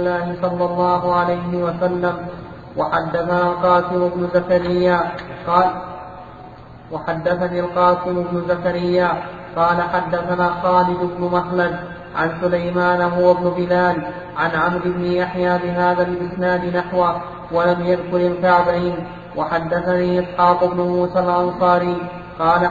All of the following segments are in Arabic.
الله صلى الله عليه وسلم. وحدثنا القاسم بن زكريا قال حدثنا خالد بن مخلد عن سليمان هو بن بلال عن عمرو بن يحيى بهذا الإسناد نحوه ولم يذكر الكعبين. وحدثني إسحاق بن موسى الأنصاري قال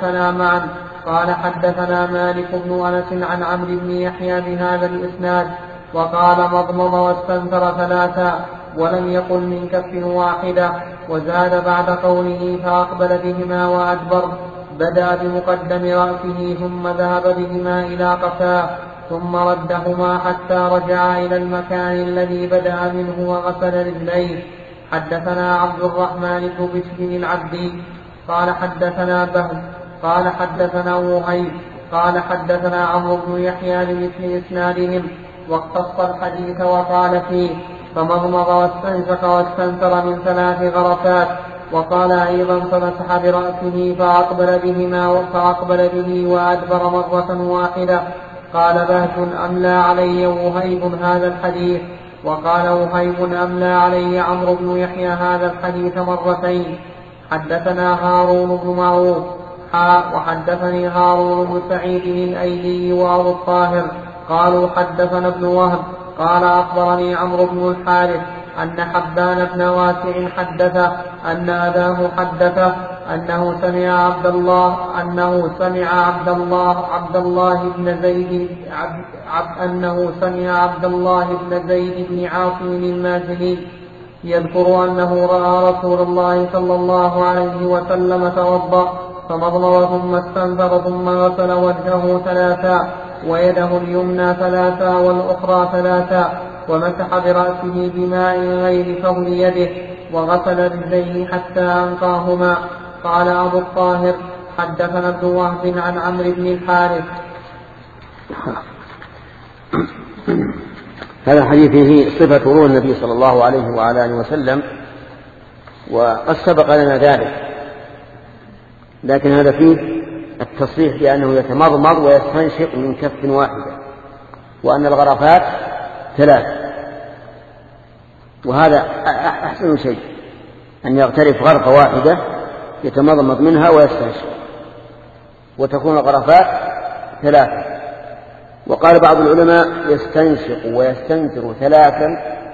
حدثنا مالك بن أنس عن عمرو بن يحيى بهذا الإسناد وقال مضمض واستنثر ثلاثا ولم يقل من كف واحدة. وزاد بعد قوله فأقبل بهما وأدبر بدأ بمقدم رأسه ثم ذهب بهما إلى قفاه ثم ردهما حتى رجع إلى المكان الذي بدأ منه وغسل رجليه. حدثنا عبد الرحمن بن بشر العبدي قال حدثنا بهز قال حدثنا وهيب قال حدثنا عمرو بن يحيى بمثل إسنادهم واختص الحديث وقال فيه فمضمض واستنشق واستنثر من 3 غرفات. وقال أيضا فمسح برأسه فأقبل به وأدبر مرة واحدة. قال بهز أملى علي وهيب هذا الحديث. وقال وهيب أملى علي عمرو بن يحيى هذا الحديث مرتين. حدثنا هارون بن معروف وحدثني هارون بن سعيد الأيلي وأبو الطاهر قالوا حدثنا ابن وهب قال أخبرني عمرو بن الحارث أن حبان بن واسع حدثه أن أباه حدثه أنه سمع عبد الله بن زيد بن عاصم المازني يذكر أنه رأى رسول الله صلى الله عليه وسلم توضأ فمضمض ثم استنثر ثم غسل وجهه 3 ويده اليمنى 3 والأخرى 3 ومسح برأسه بماء غير فضل يده وغسل رجليه حتى أنقاهما. قال أبو الطاهر حدثنا ابن وهب عن عمرو بن الحارث. هذا الحديث فيه صفة وضوء النبي صلى الله عليه وعلى آله وسلم وقد سبق لنا ذلك، لكن هذا فيه التصريح بأنه يتمضمض ويستنشق من كف واحدة وأن الغرفات 3. وهذا أحسن شيء أن يغترف غرفة واحدة يتمضمض منها ويستنشق وتكون الغرفات 3. وقال بعض العلماء يستنشق ويستنثر 3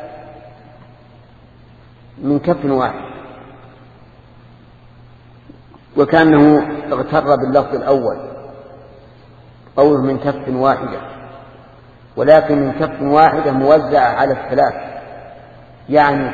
من كف واحد، وكأنه اغتر باللفظ الأول قوله من كف واحدة، ولكن من كف واحدة موزعة على 3، يعني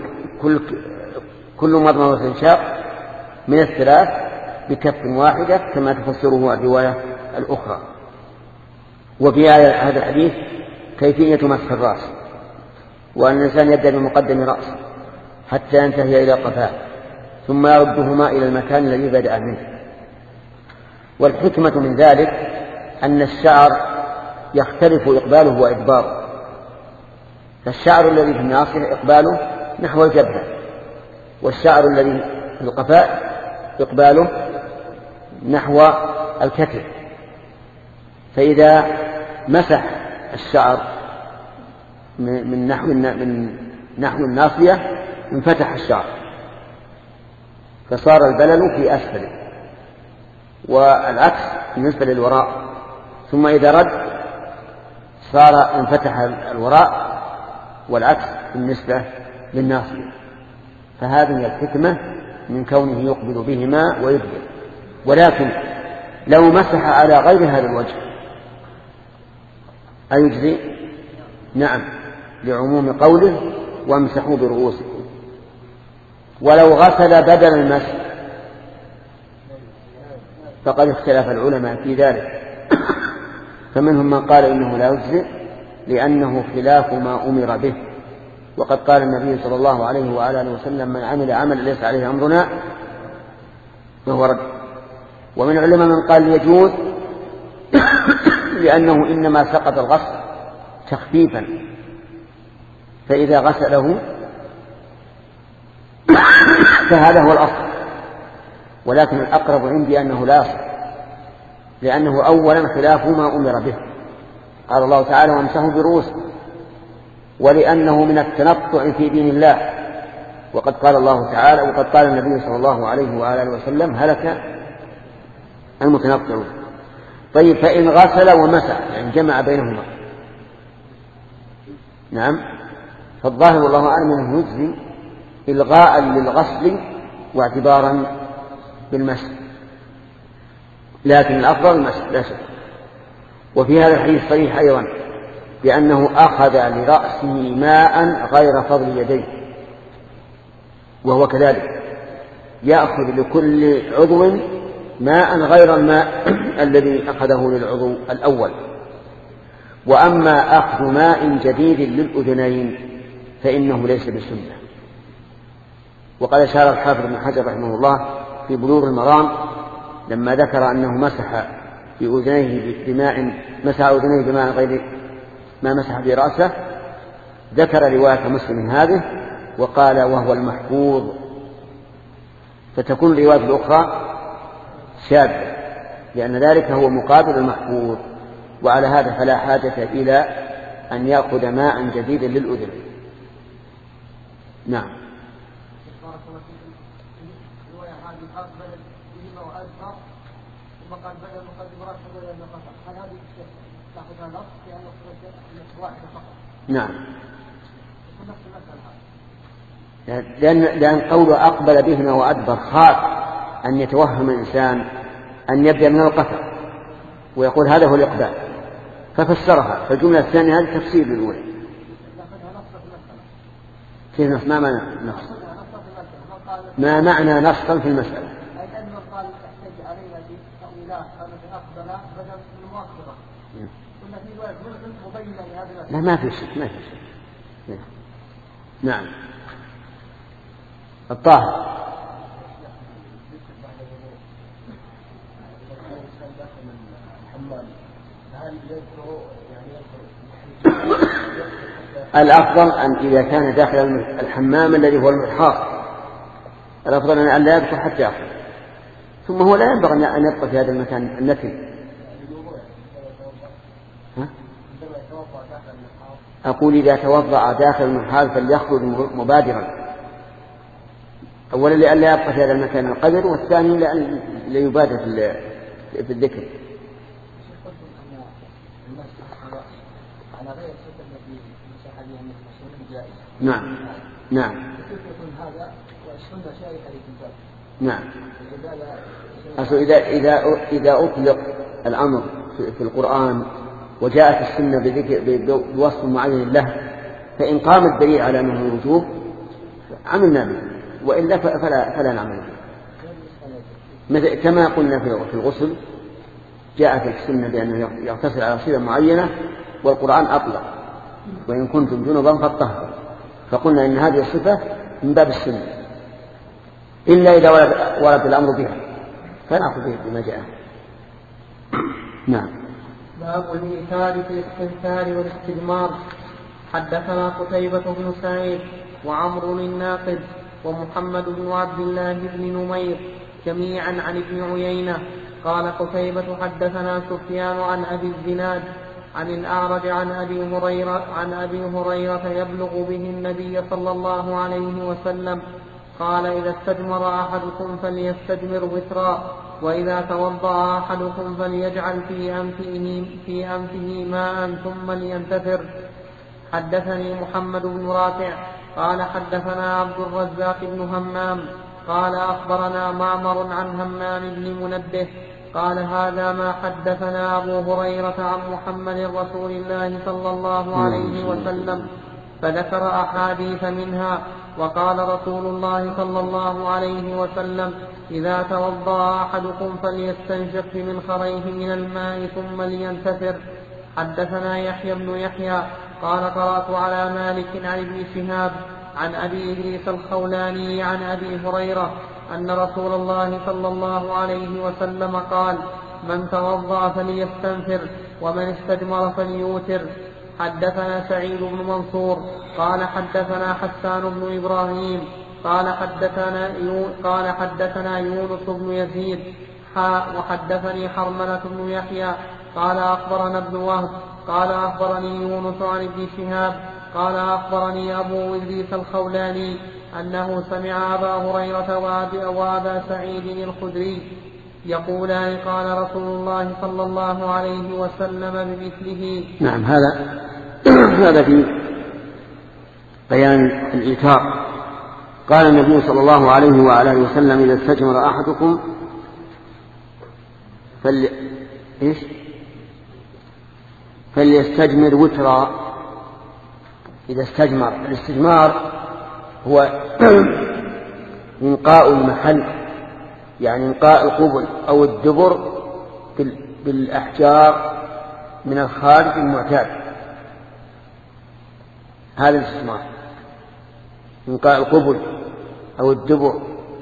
كل مضمضة واستنشاق من 3 بكف واحدة كما تفسره الرواية الأخرى. وفي هذا الحديث كيفية مسح الرأس، وأن الإنسان يبدأ بمقدم رأسه حتى ينتهي إلى قفاه ثم يردهما إلى المكان الذي بدأ منه. والحكمة من ذلك أن الشعر يختلف إقباله وإدباره، فالشعر الذي في الناصية إقباله نحو الجبهة، والشعر الذي في القفاء إقباله نحو الكتف. فإذا مسح الشعر من نحو الناصية انفتح الشعر فصار البلل في أسفله، والعكس بالنسبة للوراء، ثم إذا رد صار انفتح الوراء والعكس بالنسبة للناصية. فهذه الحكمة من كونه يقبل بهما ويدبر. ولكن لو مسح على غير هذا الوجه أيجزي؟ نعم، لعموم قوله وامسحوا برؤوسكم. ولو غسل بدل المسح فقد اختلف العلماء في ذلك، فمنهم من قال إنه لا يجزي لأنه خلاف ما أمر به، وقد قال النبي صلى الله عليه وآله وسلم من عمل عمل ليس عليه أمرنا فهو رد. ومن العلماء من قال يجوز لأنه إنما سقط الغسل تخفيفا، فإذا غسله فهذا هو الأصل. ولكن الأقرب عندي أنه لا يصح، لأنه أولا خلاف ما أمر به. قال الله تعالى وامسحوا برؤوسكم، ولأنه من التنطع في دين الله، وقد قال الله تعالى وقد قال النبي صلى الله عليه وآله وسلم هلك المتنطعون. طيب فإن غسل ومسح يعني جمع بينهما، نعم، فالظاهر والله أعلم أنه يجزي إلغاء للغسل واعتبارا بالمسح، لكن الأفضل المسح لا شك. وفي هذا الحديث صريح أيضا بأنه أخذ لرأسه ماء غير فضل يديه، وهو كذلك يأخذ لكل عضو ماء غير الماء الذي أخذه للعضو الأول. وأما أخذ ماء جديد للأذنين فإنه ليس بسنة. وقد أشار الحافظ ابن حجر رحمه الله في بلوغ المرام لما ذكر أنه مسح بأذنيه بماء غير ما مسح برأسه، ذكر رواية مسلم هذه وقال وهو المحفوظ، فتكون الرواية الأخرى شاذة لأن ذلك هو مقابل المحفوظ. وعلى هذا فلا حاجة إلى أن يأخذ ماء جديدا للأذن. نعم. نعم، لأن قوله أقبل بهما وأدبر خاف أن يتوهم الإنسان أن يبدأ من القطع ويقول هذا هو الإقبال، ففسرها. فالجملة الثانية هذه تفسير للأولى. في نص ما معنى نص؟ ما معنى نصا في المسألة؟ لا ما في شيء، ما في شيء. نعم. الطاهر الأفضل أن إذا كان داخل الحمام الذي هو المحاط الأفضل أن لا يدخل حتى يخرج. ثم هو لا ينبغي أن يبقى في هذا المكان النتن. أقول إذا توضأ داخل المحاط فليخرج مبادرا، أولا لأن لا يبقى في هذا المكان القدر، والثاني لأن ليبادر في الذكر. نعم نعم نعم. إذا أطلق الأمر في القرآن وجاءت السنة بوصف معين له، فإن قام الدليل على أنه الوجوب عملنا به، وإلا فلا نعمل به. كما قلنا في الغسل جاءت السنة بأنه يغتسل على صفة معينة والقرآن أطلق وإن كنتم جنبا فاطهروا، فقلنا إن هذه الصفة من باب السنة إلا إذا ورد الأمر بها فنأخذ به بما جاء. نعم. باب الإيثار في الاستنثار والاستجمار. حدثنا قتيبة بن سعيد وعمرو الناقد ومحمد بن عبد الله بن نمير جميعا عن ابن عيينة قال قتيبة حدثنا سفيان عن أبي الزناد عن الأعرج عن أبي هريرة يبلغ به النبي صلى الله عليه وسلم قال إذا استجمر أحدكم فليستجمر وترا، وإذا توضأ أحدكم فليجعل في أنفه ماء ثم لينتثر. حدثني محمد بن رافع قال حدثنا عبد الرزاق بن همام قال أخبرنا معمر عن همام بن منبه قال هذا ما حدثنا أبو هريرة عن محمد رسول الله صلى الله عليه وسلم، فذكر أحاديث منها. وقال رسول الله صلى الله عليه وسلم إذا توضأ أحدكم فليستنشق بمنخريه من الماء ثم لينتثر. حدثنا يحيى بن يحيى قال قرأت على مالك عن ابن شهاب عن أبي إدريس الخولاني عن أبي هريرة أن رسول الله صلى الله عليه وسلم قال من توضأ فليستنثر ومن استجمر فليوتر. حدثنا سعيد بن منصور قال حدثنا حسان بن إبراهيم قال حدثنا يونس بن يزيد وحدثني حرملة بن يحيى قال أخبرنا ابن وهب قال أخبرني يونس عن ابن شهاب قال أخبرني أبو إدريس الخولاني أنه سمع أبا هريرة وأبا سعيد الخدري يقولان قال رسول الله صلى الله عليه وسلم بمثله. نعم. هذا في بيان الإيثار. قال النبي صلى الله عليه وعلى آله وسلم إذا استجمر أحدكم فليستجمر وترا. إذا استجمر، الاستجمار هو إنقاء المحل، يعني إنقاء القبل أو الدبر بالأحجار من الخارج المعتاد. هذا الاستجمار، إنقاء القبل أو الدبر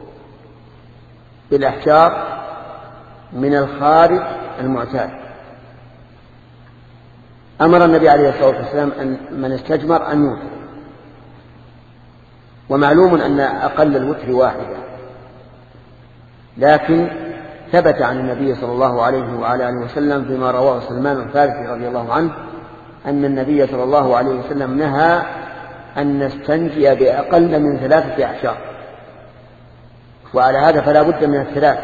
بالأحجار من الخارج المعتاد. أمر النبي عليه الصلاة والسلام أن من استجمر أن يوتر، ومعلوم أن أقل الوتر واحدة، لكن ثبت عن النبي صلى الله عليه وعلى آله وسلم فيما رواه سلمان الفارسي رضي الله عنه أن النبي صلى الله عليه وسلم نهى أن نستنجي بأقل من 3 أحجار، وعلى هذا فلا بد من 3.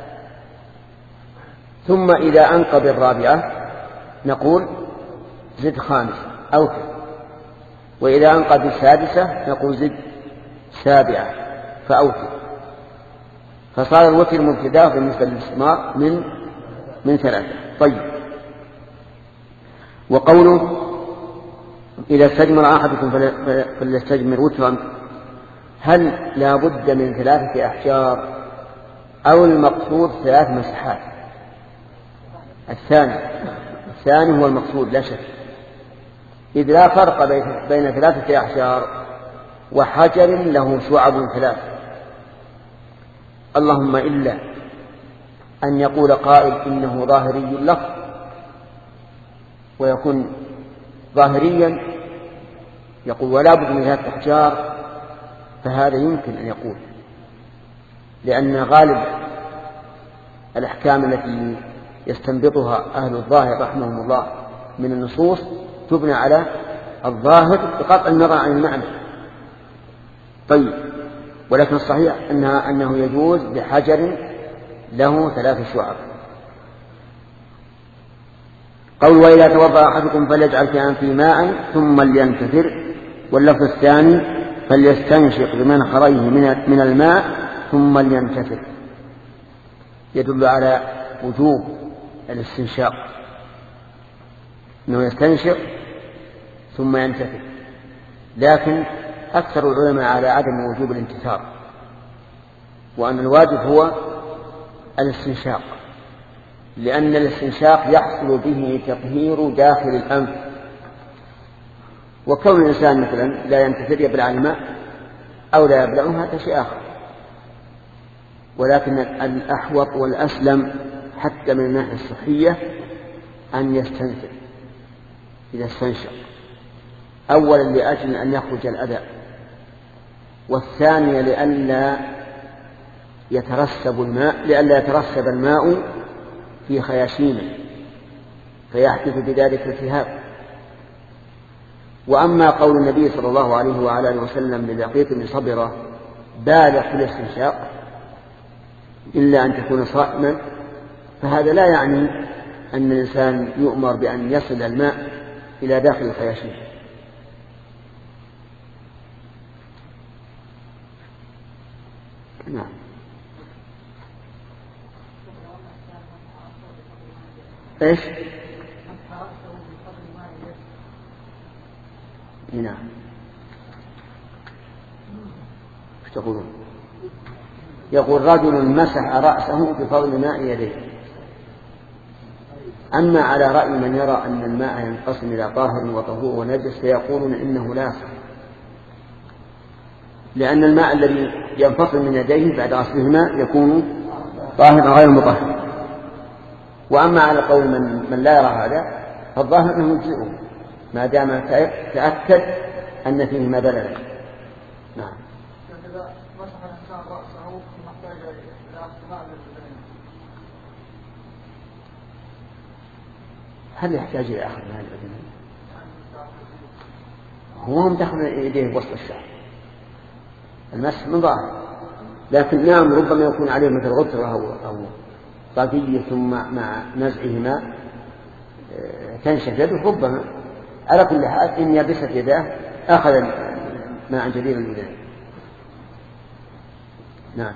ثم إذا أنقى بالرابعة نقول زد 5 أوتر، وإذا أنقى بالسادسة نقول زد 7 فأوتر. فصار الوتر مبتدأ بالنسبة للاستثمار من 3. طيب، وقوله إذا استجمر أحدكم فليستجمر وترا، هل لا بد من 3 أحجار أو المقصود 3 مسحات؟ الثاني هو المقصود لا شك، إذ لا فرق بين 3 أحجار وحجر له شعب 3، اللهم إلا أن يقول قائل إنه ظاهري اللفظ ويكون ظاهريا يقول ولا بد من 3 أحجار، فهذا يمكن أن يقول، لأن غالب الأحكام التي يستنبطها أهل الظاهر رحمهم الله من النصوص تبنى على الظاهر بقطع النظر عن المعنى. طيب، ولكن الصحيح أنه يجوز بحجر له 3 شعب. قول وإذا توضأ أحدكم فليجعل في أنفه ماء ثم لينتثر، واللفظ الثاني فليستنشق بمنخريه من الماء ثم لينتثر، يدل على وجوب الاستنشاق، أنه يستنشق ثم ينتثر، لكن أكثر العلماء على عدم وجوب الانتثار، وأن الواجب هو الاستنشاق، لأن الاستنشاق يحصل به تطهير داخل الأنف، وكون الإنسان مثلا لا ينتثر يبلع الماء أو لا يبلعه هذا شيء آخر، ولكن الأحوط والأسلم حتى من الناحية الصحية أن يستنثر إذا استنشق، أولا لأجل أن يخرج الأذى، والثانية لئلا يترسب الماء في خياشيمه فيحدث بذلك التهاب. وأما قول النبي صلى الله عليه وعلى آله وسلم للقيط بن صبرة بالغ في الاستنشاق إلا أن تكون صائما، فهذا لا يعني أن الإنسان يؤمر بأن يصل الماء إلى داخل الخياشيم. نعم. ايش؟ نعم. ايش تقولون؟ يقول رجل مسح رأسه بفضل ماء يديه. أما على رأي من يرى أن الماء ينقسم إلى طاهر وطهور ونجس فيقولون إنه لا يصح، لأن الماء الذي ينفصل من يديه بعد غسلهما يكون طاهرا غير مطهر. وأما على قول من لا يرى هذا فالظاهر أنه يجزئه ما دام تأكد أن فيهما بللا. نعم. هل يحتاج إلى أخذ ماء الأذن؟ هو مدخل يديه بوسط الشعر، المسح من ظاهر، لكن نعم ربما يكون عليه مثل غطرة أو طاقية ثم مع نزعه ماء تنشف يده ربما. على كل حال إن يبست يداه أخذ ماء جديد اليدين. نعم.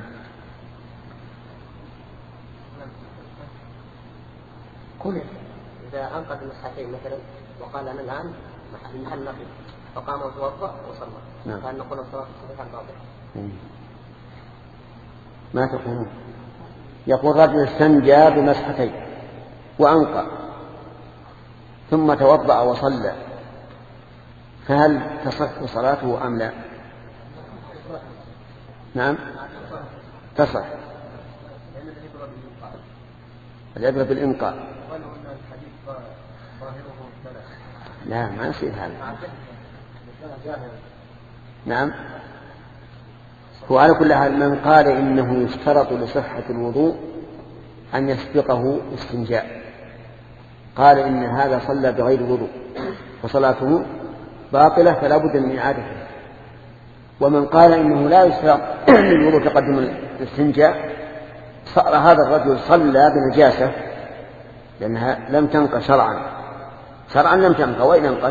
كل إذا أنقذ المسحتين مثلا وقال أنا الآن محل نقي فقام وتوضأ وصلى، نعم. فهل نقول الصلاة صحيحة باطلة؟ ما تقولون؟ يقول رجل استنجى بمسحتين وأنقى ثم توضأ وصلى، فهل تصح صلاته أم لا؟ نعم تصح. العبرة بالإنقاء. لا ما يصير هذا. نعم. هو على كل حال من قال إنه يشترط لصحة الوضوء أن يسبقه استنجاء قال إن هذا صلى بغير وضوء فصلاته باطلة فلا بد من إعادته. ومن قال إنه لا يشترط للوضوء تقدم الاستنجاء صار هذا الرجل صلى بنجاسة لأنها لم تنقى شرعا لم تنقى وإن انقت،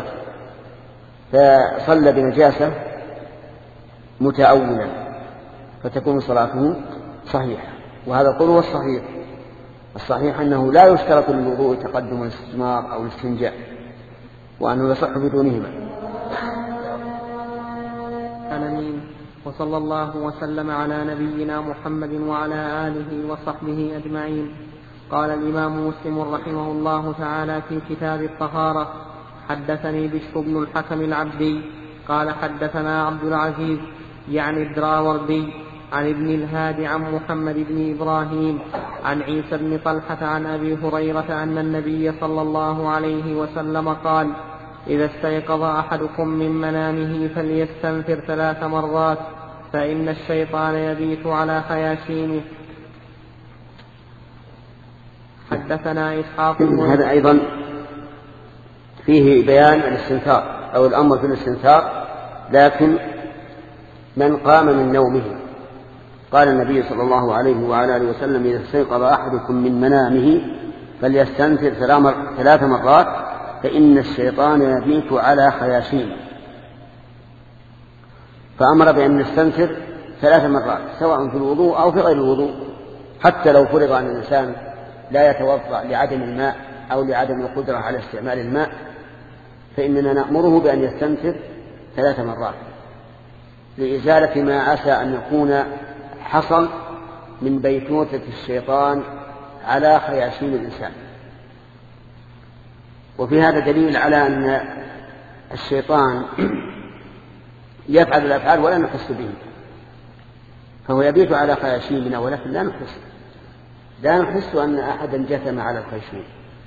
فصلى بنجاسة متأولا فتكون صلاته صحيحة. وهذا القول هو الصحيح أنه لا يشترط للوضوء تقدم الاستجمار أو الاستنجاء وأنه يصح بدونهما. آمين. وصلى الله وسلم على نبينا محمد وعلى آله وصحبه أجمعين. قال الإمام مسلم رحمه الله تعالى في كتاب الطهارة: حدثني بشر بن الحكم العبدي قال حدثنا عبد العزيز يعني الدراوردي عن ابن الهادي عن محمد بن إبراهيم عن عيسى بن طلحة عن أبي هريرة أن النبي صلى الله عليه وسلم قال: إذا استيقظ أحدكم من منامه فليستنفر 3 مرات فإن الشيطان يبيت على خياشيمه. حدثنا إسحاق. هذا أيضا فيه بيان الاستنثار أو الأمر في الاستنثار، لكن من قام من نومه قال النبي صلى الله عليه وعلى آله وسلم: إذا استيقظ أحدكم من منامه فليستنثر 3 مرات فإن الشيطان يبيت على خياشيمه. فأمر بأن نستنثر 3 مرات سواء في الوضوء أو في غير الوضوء، حتى لو فرض أن الإنسان لا يتوضأ لعدم الماء أو لعدم القدرة على استعمال الماء فإننا نأمره بأن يستنثر 3 مرات لإزالة ما عسى أن يكون حصل من بيتوتة الشيطان على خياشيم الإنسان. وفي هذا دليل على أن الشيطان يفعل الأفعال ولا نحس به، فهو يبيت على خياشيمنا ولكن لا نحس أن أحدا جثم على الخيشوم،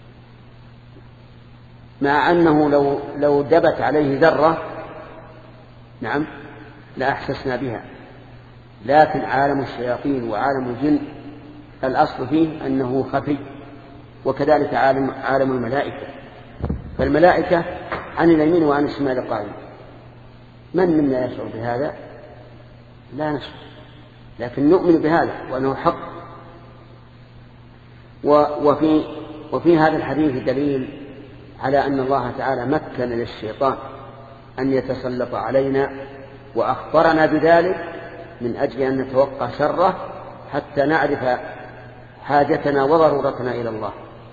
مع أنه لو دبت عليه ذرة نعم لأحسسنا بها. لكن عالم الشياطين وعالم الجن الأصل فيه أنه خفي، وكذلك عالم الملائكة. فالملائكة عن اليمين وعن الشمال قائمة، من منا يشعر بهذا؟ لا نشعر، لكن نؤمن بهذا وأنه حق. وفي هذا الحديث دليل على أن الله تعالى مكن للشيطان أن يتسلط علينا وأخبرنا بذلك من أجل أن نتوقع شره حتى نعرف حاجتنا وضرورتنا إلى الله.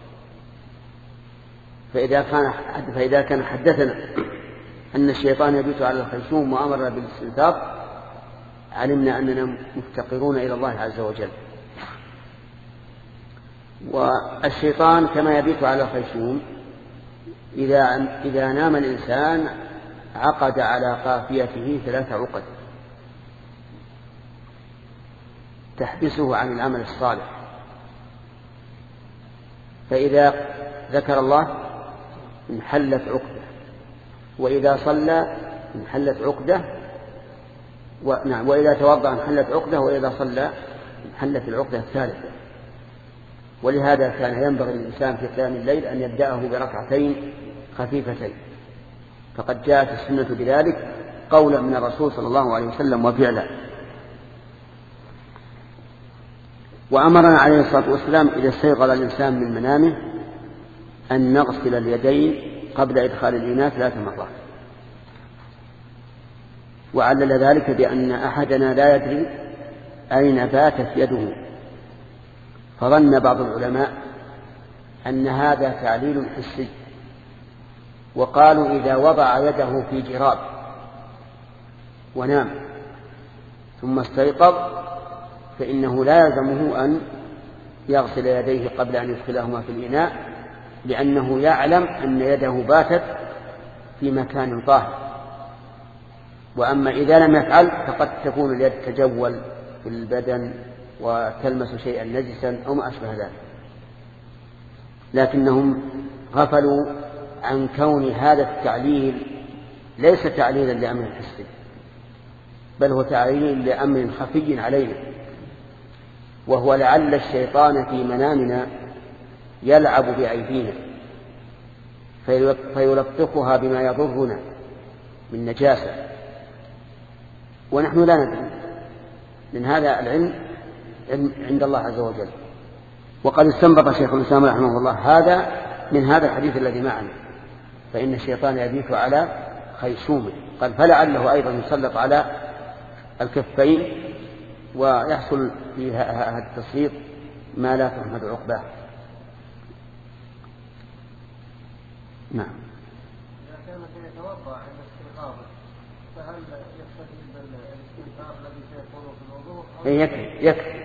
فإذا كان حدثنا أن الشيطان يبيت على الخيشوم وأمرنا بالاستنثار علمنا أننا مفتقرون إلى الله عز وجل. والشيطان كما يبيت على الخيشوم إذا نام الإنسان عقد على قافيته 3 عقد تحبسه عن العمل الصالح، فإذا ذكر الله انحلت عقدة، وإذا صلى انحلت عقدة، وإذا توضأ انحلت عقدة، وإذا صلى انحلت العقدة الثالثة. ولهذا كان ينبغي للإنسان في قيام الليل أن يبدأه بركعتين خفيفتين فقد جاءت السنة بذلك قولا من الرسول صلى الله عليه وسلم وفعلا. وأمرنا عليه الصلاة والسلام إذا استيقظ الإنسان من منامه أن نغسل اليدين قبل إدخال الإناء 3 مرات، وعلل ذلك بأن أحدنا لا يدري أين باتت يده، فظن بعض العلماء أن هذا تعليل حسي، وقالوا إذا وضع يده في جراب ونام ثم استيقظ فإنه لا يلزمه أن يغسل يديه قبل أن يدخلهما في الإناء، لأنه يعلم أن يده باتت في مكان طاهر. وأما إذا لم يفعل فقد تكون اليد تجول في البدن وتلمس شيئا نجسا أو ما أشبه ذلك. لكنهم غفلوا عن كون هذا التعليل ليس تعليلا لأمر حسي، بل هو تعليل لأمر خفي علينا، وهو لعل الشيطان في منامنا يلعب بأيدينا فيلطخها بما يضرنا من نجاسة ونحن لا ندري، من هذا العلم عند الله عز وجل. وقد استنبط شيخ الإسلام رحمه الله هذا من هذا الحديث الذي معنا، فإن الشيطان يبيت على خيشومه، قال فلعله أيضا يسلط على الكفين ويحصل في هذا التسليط ما لا تحمد عقباه. نعم. إذا كان يتوضأ عند استيقاظه فهل يكتفي بالاستنثار الذي سيكون في الوضوء؟ يكفي.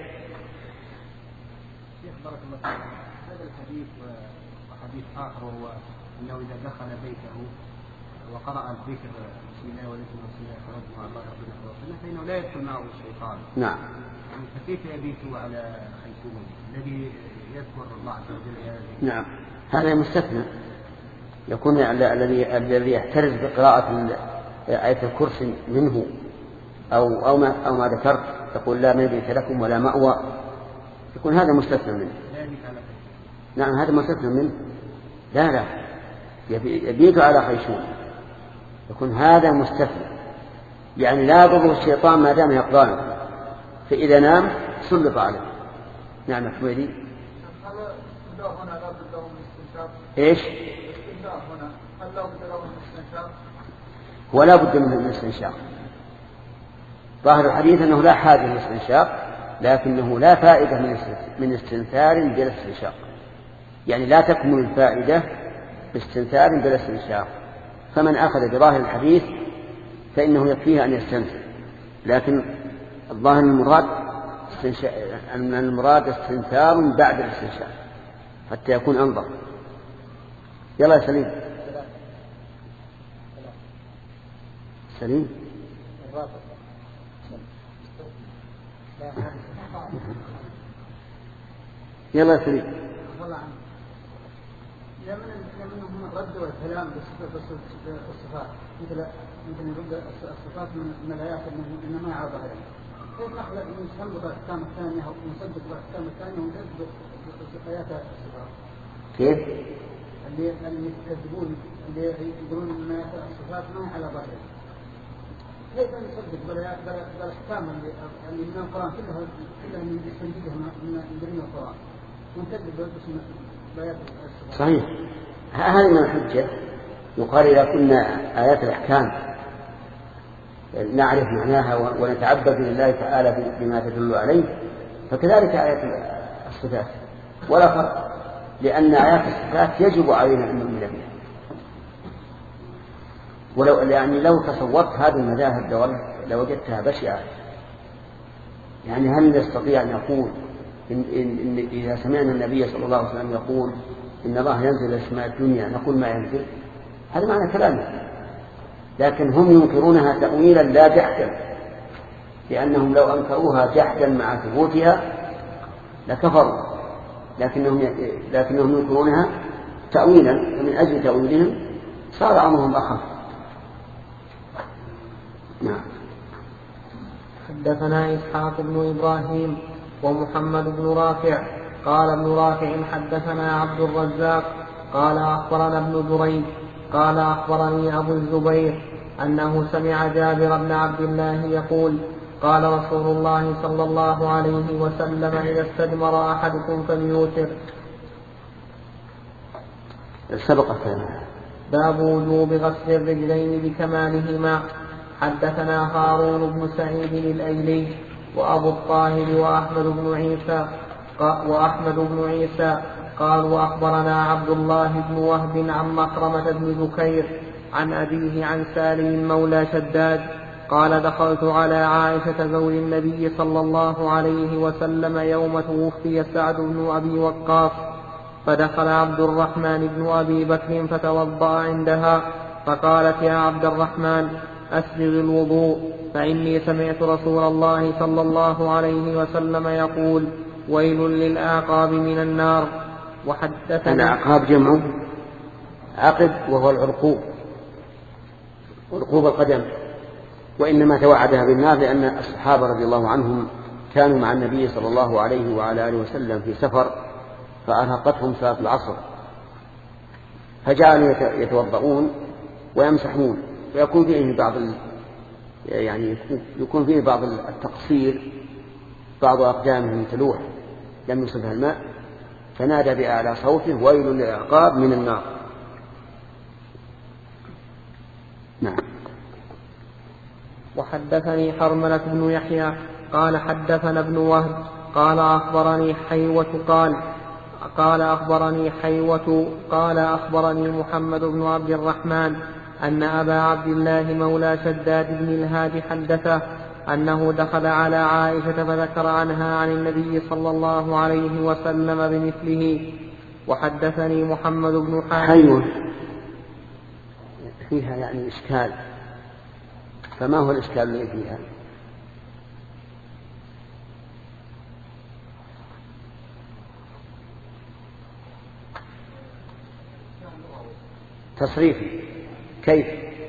شيخ بارك الله فيك، هذا الحديث وحديث آخر وهو أنه إذا دخل بيته وقرأ الذكر بسم الله والاسم بسم الله توكلت على الله ربنا توكلنا فإنه لا يدخل معه الشيطان. نعم. فكيف يبيت على خيشومه الذي يذكر الله عز وجل؟ نعم، هذا مستثنى، يكون الذي يحترز بقراءة آية الكرسي منه أو ما ذكرت، يقول لا مبيت لكم ولا مأوى، يكون هذا مستثنى منه. نعم هذا مستثنى منه. لا يبيت على خيشوم، يكون هذا مستثنى، يعني لا يضره الشيطان ما دام يقظانه، فإذا نام سلط عليه. نعم يا حميدي. ايش؟ ولا بد من الاستنشاق. ظاهر الحديث أنه لا حاجة للاستنشاق، لكنه لا فائدة من استنثار بلا استنشاق، يعني لا تكمل الفائدة باستنثار بلا استنشاق. فمن أخذ بظاهر الحديث فإنه يكفيه أن يستنثر، لكن الظاهر المراد استنثار بعد الاستنشاق حتى يكون أنظر. يلا يا سليم. سليم يلا يا سليم. من الرد والكلام بالصفات مثل يرد الصفات من الآيات إنما على ظاهرها، كيف نخلق نستنبط الأحكام الثانية ونصدق الأحكام الثانية ونصدق آيات الصفات؟ كيف؟ اللي يكذبون اللي يقولون إن آيات الصفات ما على ظاهرها، كيف نصدق بالأحكام اللي من القرآن كلها نستنتجها من القرآن ونكذب بآيات الصفات؟ صحيح، هذه من الحجة. يقال إذا كنا آيات الأحكام نعرف معناها ونتعبد لله تعالى بما تدل عليه، فكذلك آيات الصفات ولا فرق، لأن آيات الصفات يجب علينا أن نؤمن بها. لو تصورت هذه المذاهب لوجدتها بشعة. يعني هل نستطيع أن نقول إن إذا سمعنا النبي صلى الله عليه وسلم يقول إن الله ينزل السماء الدنيا نقول ما ينزل؟ هذا معنى كلامه. لكن هم ينكرونها تأويلا لا جحدا، لأنهم لو أنكروها جحدا مع ثبوتها لكفروا، لكنهم ينكرونها تأويلا، ومن أجل تأويلهم صار أمرهم أخف. نعم. حدثنا إسحاق بن إبراهيم ومحمد بن رافع قال ابن رافع حدثنا عبد الرزاق قال أخبرنا ابن دريد قال أخبرني أبو الزبير أنه سمع جابر بن عبد الله يقول قال رسول الله صلى الله عليه وسلم إذا استجمر أحدكم فليوتر. سبق باب وجوب غسل الرجلين بكمالهما. حدثنا هارون بن سعيد الأيلي وأبو الطاهر وأحمد بن عيسى قالوا أخبرنا عبد الله بن وهب عن مخرمة بن بكير عن أبيه عن سالم مولى شداد قال دخلت على عائشة زوج النبي صلى الله عليه وسلم يوم توفي سعد بن أبي وقاص فدخل عبد الرحمن بن أبي بكر فتوضأ عندها فقالت يا عبد الرحمن أسبغ الوضوء فإني سمعت رسول الله صلى الله عليه وسلم يقول ويل للأعقاب من النار. وحدثنا الأعقاب جمع عقب وهو العرقوب عرقوب القدم وإنما توعدها بالنار لأن الصحابة رضي الله عنهم كانوا مع النبي صلى الله عليه وعلى آله وسلم في سفر فأرهقتهم صلاة العصر فجعلوا يتوضؤون ويمسحون ويكون فيه يكون فيه بعض التقصير بعض أقدامهم تلوح لم يصبها الماء فنادى بأعلى صوته ويل للأعقاب من النار. نعم. وحدثني حرملة بن يحيى قال حدثنا ابن وهب قال أخبرني حيوة قال أخبرني محمد بن عبد الرحمن أن أبا عبد الله مولى شداد بن الهاد حدثه أنه دخل على عائشة فذكر عنها عن النبي صلى الله عليه وسلم بمثله. وحدثني محمد بن حيوة فيها يعني إشكال فما هو الإشكال الذي فيها؟ تصريفي كيف؟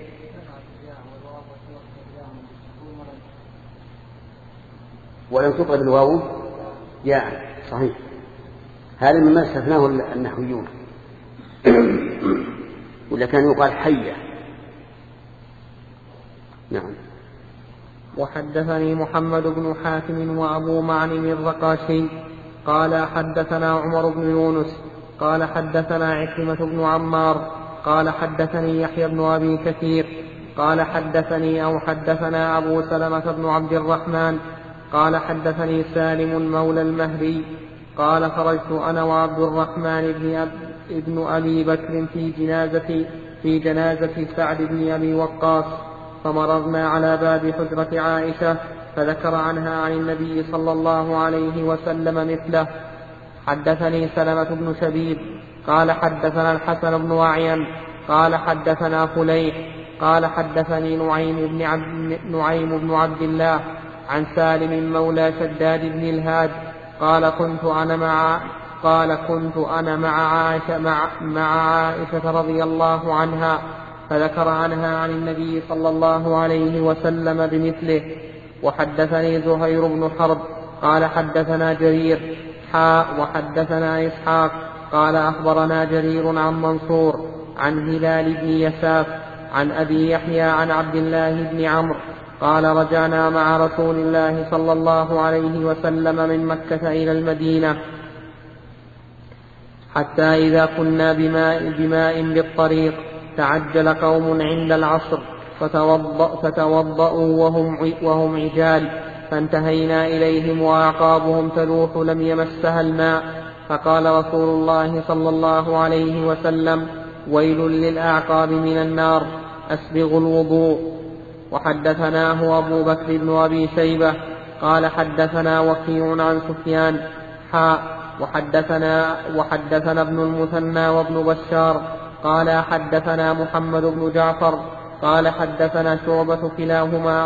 ولم تقرأ الواو ياء صحيح هذا مما استثناه النحويون ولا كان يقال حية. نعم. وحدثني محمد بن حاتم وأبو معن الرقاشي قال حدثنا عمر بن يونس قال حدثنا عكرمة بن عمار قال حدثني يحيى بن أبي كثير قال حدثنا أبو سلمة بن عبد الرحمن قال حدثني سالم مولى المهري قال خرجت أنا وعبد الرحمن ابن أبي بكر في جنازة سعد بن أبي وقاص فمررنا على باب حجرة عائشة فذكر عنها عن النبي صلى الله عليه وسلم مثله. حدثني سلمة بن شبيب قال حدثنا الحسن بن أعين قال حدثنا فليح قال حدثني نعيم بن عبد الله عن سالم مولى شداد بن الهاد قال كنت أنا مع عائشة رضي الله عنها فذكر عنها عن النبي صلى الله عليه وسلم بمثله. وحدثني زهير بن حرب قال حدثنا جرير وحدثنا إسحاق قال أخبرنا جرير عن منصور عن هلال بن يساف عن أبي يحيى عن عبد الله بن عمرو قال رجعنا مع رسول الله صلى الله عليه وسلم من مكة إلى المدينة حتى إذا كنا بماء بالطريق تعجل قوم عند العصر فتوضأوا وهم عجال فانتهينا إليهم وأعقابهم تلوح لم يمسها الماء فقال رسول الله صلى الله عليه وسلم ويل للأعقاب من النار أسبغوا الوضوء. وحدثناه أبو بكر بن أبي شيبة قال حدثنا وكيع عن سفيان وحدثنا ابن المثنى وابن بشار قال حدثنا محمد بن جعفر قال حدثنا شعبة كلاهما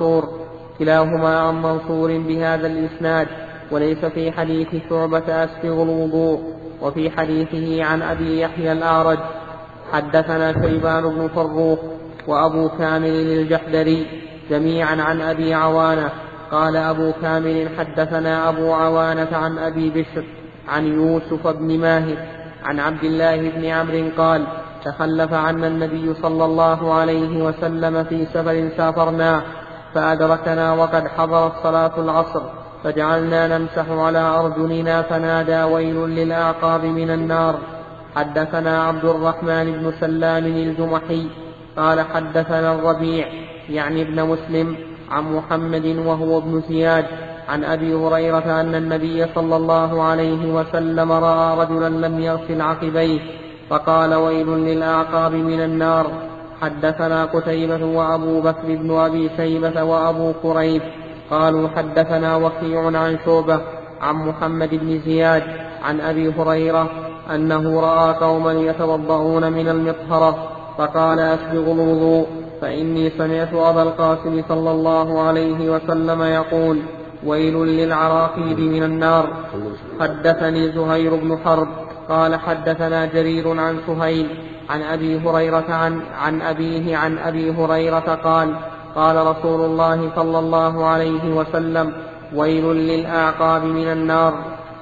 عن منصور بهذا الإسناد وليس في حديث شعبة أسبغ الوضوء وفي حديثه عن أبي يحيى الأعرج. حدثنا شيبان بن فروخ وأبو كامل الجحدري جميعا عن أبي عوانة قال أبو كامل حدثنا أبو عوانة عن أبي بشر عن يوسف بن ماهر عن عبد الله بن عمرو قال تخلف عنا النبي صلى الله عليه وسلم في سفر سافرناه فأدركنا وقد حضرت صلاة العصر فجعلنا نمسح على أرجلنا فنادى ويل للأعقاب من النار. حدثنا عبد الرحمن بن سلام الجمحي قال حدثنا الربيع يعني ابن مسلم عن محمد وهو ابن زياد عن أبي هريرة أن النبي صلى الله عليه وسلم رأى رجلا لم يغسل عقبيه فقال ويل للأعقاب من النار. حدثنا قتيبة وأبو بكر بن أبي شيبة وأبو كريب قالوا حدثنا وكيع عن شعبة عن محمد بن زياد عن أبي هريرة أنه رأى قوما يتوضؤون من المطهرة فقال أسبغوا الوضوء فإني سمعت أبا القاسم صلى الله عليه وسلم يقول ويل للعراقيب من النار. حدثني زهير بن حرب قال حدثنا جرير عن سهيل عن أبي هريرة عن أبيه عن أبي هريرة قال قال رسول الله صلى الله عليه وسلم ويل للأعقاب من النار.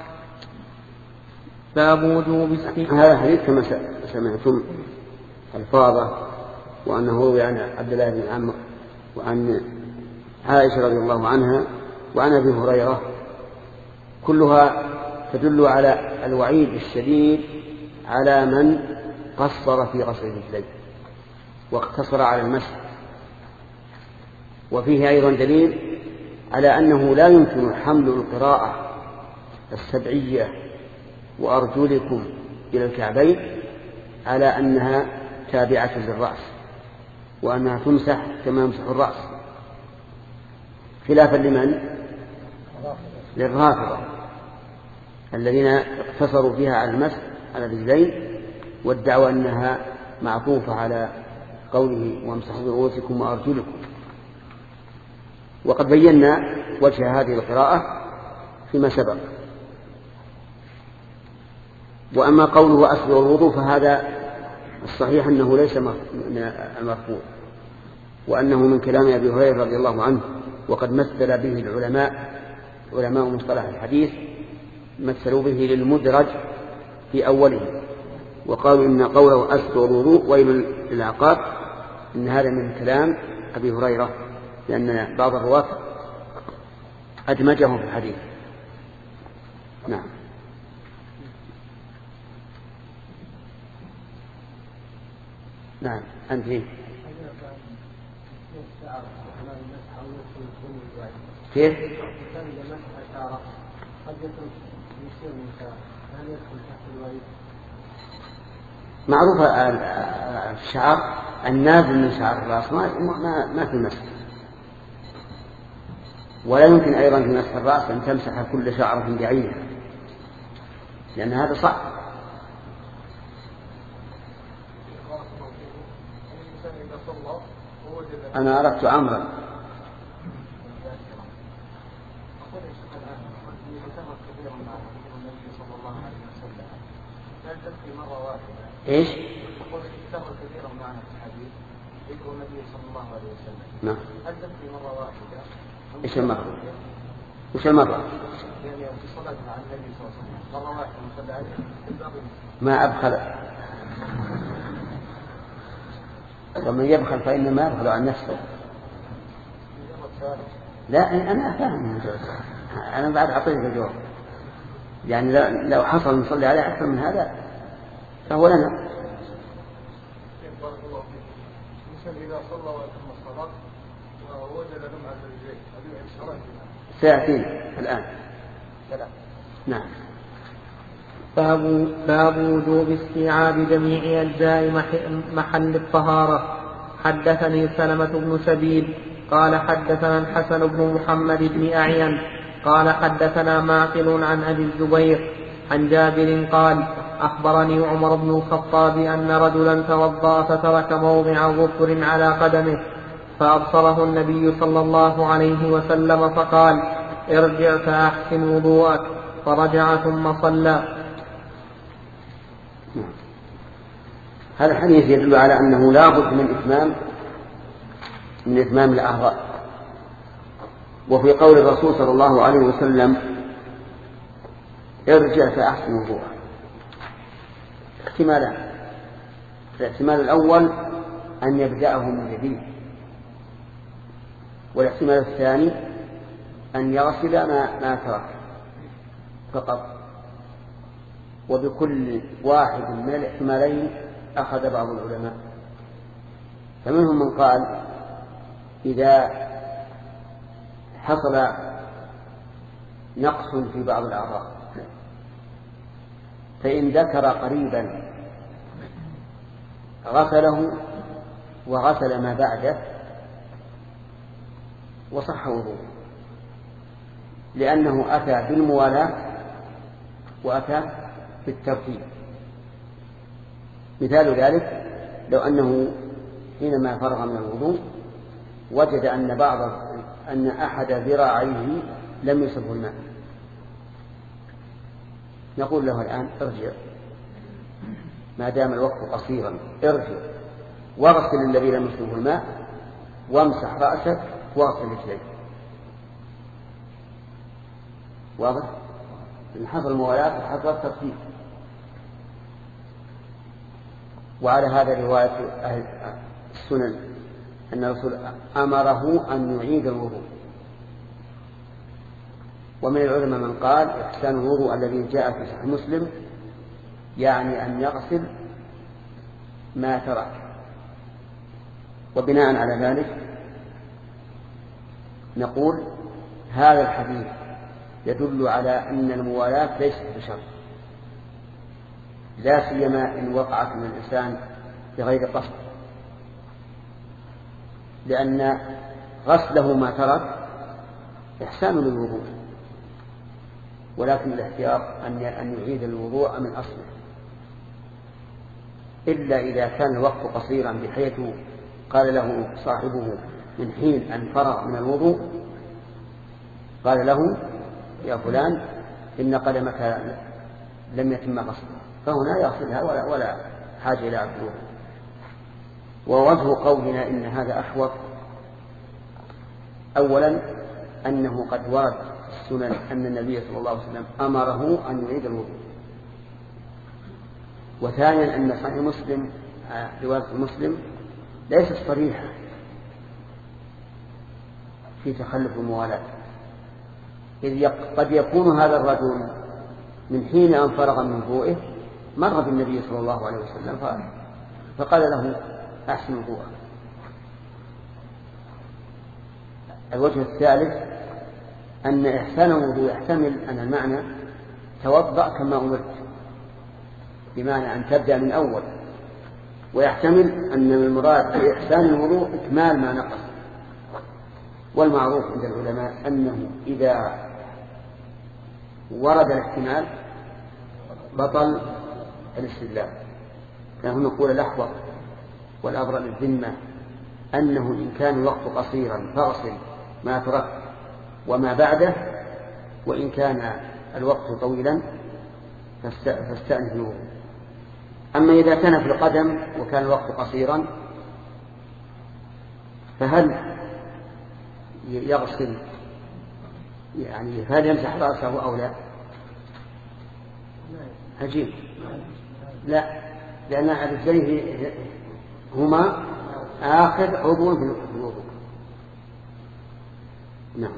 باب وجوب هذا الحديث كما سمعتم الفاظه وأنه روي عن عبد الله بن عمرو وعن عائشة رضي الله عنها وعن أبي هريرة كلها تدل على الوعيد الشديد على من قصر في غسل الرجلين واقتصر على المسح. وفيه أيضا دليل على أنه لا يمكن حمل القراءة السبعية وأرجلكم إلى الكعبين على أنها تابعة للرأس وأنها تمسح كما يمسح الرأس خلافا لمن؟ للرافضة الذين اقتصروا فيها على المسح على الرجلين وادعوا أنها معطوفة على قوله وامسحوا برؤوسكم وأرجلكم. وقد بينا وجه هذه القراءة فيما سبق. وأما قوله أسبغ الوضوء فهذا الصحيح أنه ليس من المرفوع وأنه من كلام أبي هريرة رضي الله عنه. وقد مثل به علماء مصطلح الحديث مثلوا به للمدرج في أوله وقالوا إن قوله أسبغ الوضوء ويل للعقاب إن هذا من كلام أبي هريرة لأن بعض الرواة أدمجهم في الحديث. نعم. نعم أنت كيف؟ معروف الشعر النازل من شعر الرأس ما في مسح ولا يمكن أيضا في مسح الرأس أن تمسح كل شعرة بعينها لأن هذا صعب. أنا أردت أمرا إيش؟ يقول استغفر كثيرا معنا في الحديث ذكر النبي صلى الله عليه وسلم. نعم. هل تكفي مرة واحدة؟ إيش المرة؟ وش المرة؟ يعني في صلاة مع النبي صلى الله عليه وسلم مرة واحدة وصلى عليه ما أبخل ومن يبخل فإنما يبخل عن نفسه. لا أنا فاهم أنا بعد أعطيك الجواب يعني لو حصل نصلي عليه أكثر من هذا فهو لنا. إذا صلى وأتم الصلاة ووجد لمعة الرجلين هذه إشارة سيأتينا الآن. نعم. باب وجوب استيعاب جميع أجزاء محل الطهارة. حدثني سلمة بن سبيل قال حدثنا الحسن بن محمد بن أعين قال حدثنا معقل عن أبي الزبير عن جابر قال أخبرني عمر بن الخطاب أن رجلا توضأ فترك موضع ظفر على قدمه فأبصره النبي صلى الله عليه وسلم فقال ارجع فأحسن وضوءك فرجع ثم صلى. هذا الحديث يدل على أنه لا بد من إتمام الأعضاء. وفي قول الرسول صلى الله عليه وسلم ارجع فأحسن وضوءك احتمالان. الاحتمال الأول أن يبدأه من جديد، والاحتمال الثاني أن يغسل ما ترك فقط. وبكل واحد من الاحتمالين أخذ بعض العلماء، فمنهم من قال إذا حصل نقص في بعض الأعضاء فإن ذكر قريبا غسله وغسل ما بعده وصح وضوءه، لأنه أتى بالموالاة وأتى بالترتيب. مثال ذلك لو أنه حينما فرغ من الوضوء وجد أن أحد ذراعيه لم يصبه الماء، نقول له الآن ارجع ما دام الوقت قصيرا، ارجع واغسل الذي لم يصبه الماء وامسح رأسك واغسل رجليك. واضح؟ إن حصل موالاة وحصل ترتيب. وعلى هذا رواية أهل السنن أن الرسول أمره أن يعيد الوضوء. ومن العلماء من قال إحسان الوضوء الذي جاء في صحيح مسلم يعني أن يغسل ما ترك. وبناء على ذلك نقول هذا الحديث يدل على أن الموالاة ليست بشرط، لا سيما إن وقعت من الإنسان بغير قصد، لأن غسله ما ترك إحسان للوضوء، ولكن الاحتياط أن يعيد الوضوء من أصله، إلا إذا كان الوقت قصيرا بحيث قال له صاحبه من حين أن فرغ من الوضوء قال له يا فلان إن قدمك لم يتم غسلها، فهنا يغسلها ولا حاجة إلى الوضوء. ووجه قولنا إن هذا أحوط أولا أنه قد ورد في السنن أن النبي صلى الله عليه وسلم أمره أن يعيد الوضوء، وثانيا أن صحيح مسلم رواية مسلم ليست صريحة في تخلف الموالاة، إذ قد يكون هذا الرجل من حين أن فرغ من وضوئه مر بالنبي صلى الله عليه وسلم فقال له أحسن وضوءك. الوجه الثالث أن إحسان الوضوء يحتمل أن المعنى توضأ كما أمرت، بمعنى أن تبدأ من أول، ويحتمل أن المراد بإحسان الوضوء إكمال ما نقص. والمعروف عند العلماء أنه إذا ورد الاحتمال بطل الاستدلال، فهم نقول الأحوط والأبرأ للذمة أنه إن كان الوقت قصيرا فاغسل ما ترك وما بعده، وإن كان الوقت طويلا فاستأنف الوضوء. أما إذا كان في القدم وكان الوقت قصيرا فهل يغسل يعني هل يمسح رأسه أو لا؟ عجيب، لا، لأن الرجلين هما آخر عضو في الوضوء. نعم.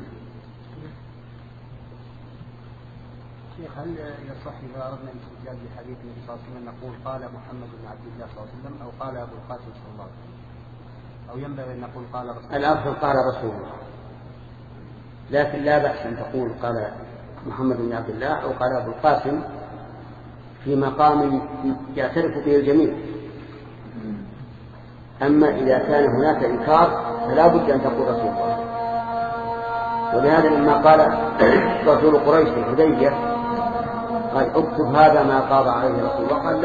شيخ هل يصح إذا أردنا الاستدلال بحديث النبي صلى الله عليه وسلم نقول قال محمد بن عبد الله صلى الله عليه وسلم أو قال أبو القاسم صلى الله عليه وسلم، أو ينبغي أن نقول قال رسول الله؟ الأفضل قال رسول الله، لكن لا بأس أن تقول قال محمد بن عبد الله أو قال أبو القاسم في مقام يعترف به الجميع. أما إذا كان هناك إنكار فلا بد أن تقول رسول الله. ولهذا لما قال رسول قريش الحديبية قال اكتب هذا ما قاضى عليه رسول الله، قال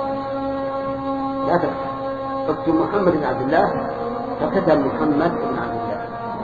لا تكتب، اكتب محمد بن عبد الله، فكتب محمد بن عبد الله.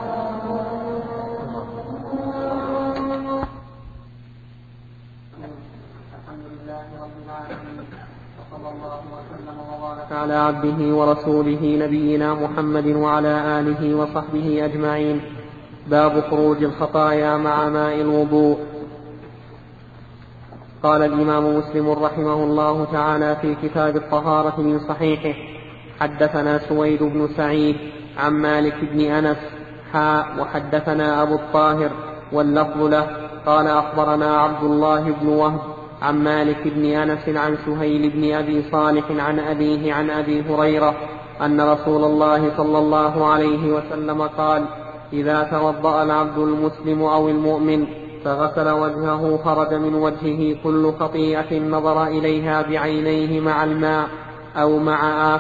على عبده ورسوله نبينا محمد وعلى آله وصحبه أجمعين. باب خروج الخطايا مع ماء الوضوء. قال الإمام مسلم رحمه الله تعالى في كتاب الطهارة من صحيحه: حدثنا سويد بن سعيد عن مالك بن أنس وحدثنا أبو الطاهر واللفظ له قال أخبرنا عبد الله بن وهب عن مالك بن أنس عن سهيل بن أبي صالح عن أبيه عن أبي هريرة أن رسول الله صلى الله عليه وسلم قال: إذا توضأ العبد المسلم أو المؤمن فغسل وجهه خرج من وجهه كل خطيئة نظر إليها بعينيه مع الماء أو مع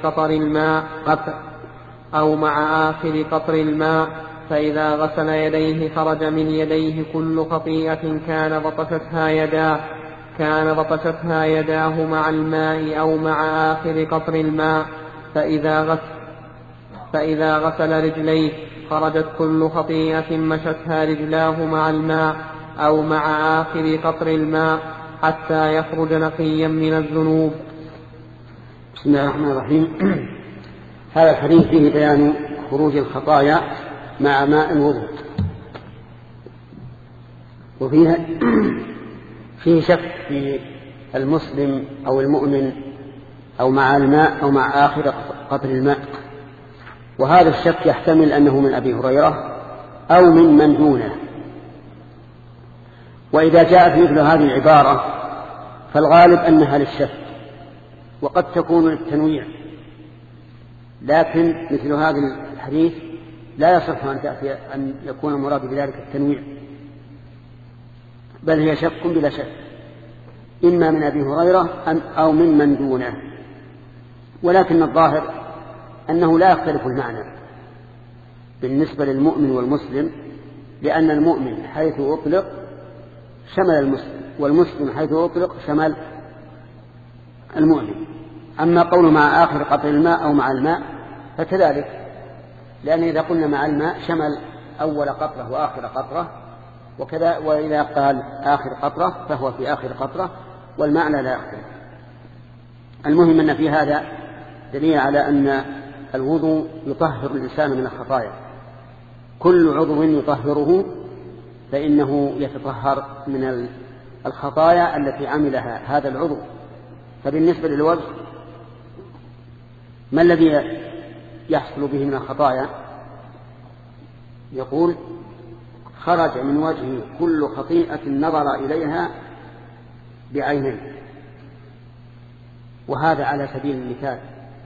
آخر قطر الماء فإذا غسل يديه خرج من يديه كل خطيئة كان بطشتها يداه مع الماء أو مع آخر قطر الماء فإذا غسل رجليه خرجت كل خطيئة مشتها رجلاه مع الماء أو مع آخر قطر الماء حتى يخرج نقيا من الذنوب. بسم الله الرحمن الرحيم. هذا الحديث فيه بيان خروج الخطايا مع ماء الوضوء، فيه شك في المسلم أو المؤمن أو مع الماء أو مع آخر قطر الماء، وهذا الشك يحتمل أنه من أبي هريرة أو من دونه. وإذا جاءت مثل هذه العبارة فالغالب أنها للشك وقد تكون للتنويع، لكن مثل هذا الحديث لا يصح أن يكون المراد بذلك التنويع، بل هي شك بلا شك، إما من أبي هريرة أو من دونه. ولكن الظاهر أنه لا يختلف المعنى بالنسبة للمؤمن والمسلم، لأن المؤمن حيث أطلق شمل المسلم، والمسلم حيث أطلق شمل المؤمن. أما قول مع آخر قطر الماء أو مع الماء فكذلك، لأن إذا قلنا مع الماء شمل أول قطرة وآخر قطرة، وكذا وإذا قال آخر قطرة فهو في آخر قطرة، والمعنى لا يختلف. المهم أن في هذا دليل على أن الوضوء يطهر الإنسان من الخطايا، كل عضو يطهره فإنه يتطهر من الخطايا التي عملها هذا العضو. فبالنسبة للوجه، ما الذي يحصل به من الخطايا؟ يقول: خرج من وجهه كل خطيئة نظر إليها بعينيه. وهذا على سبيل المثال،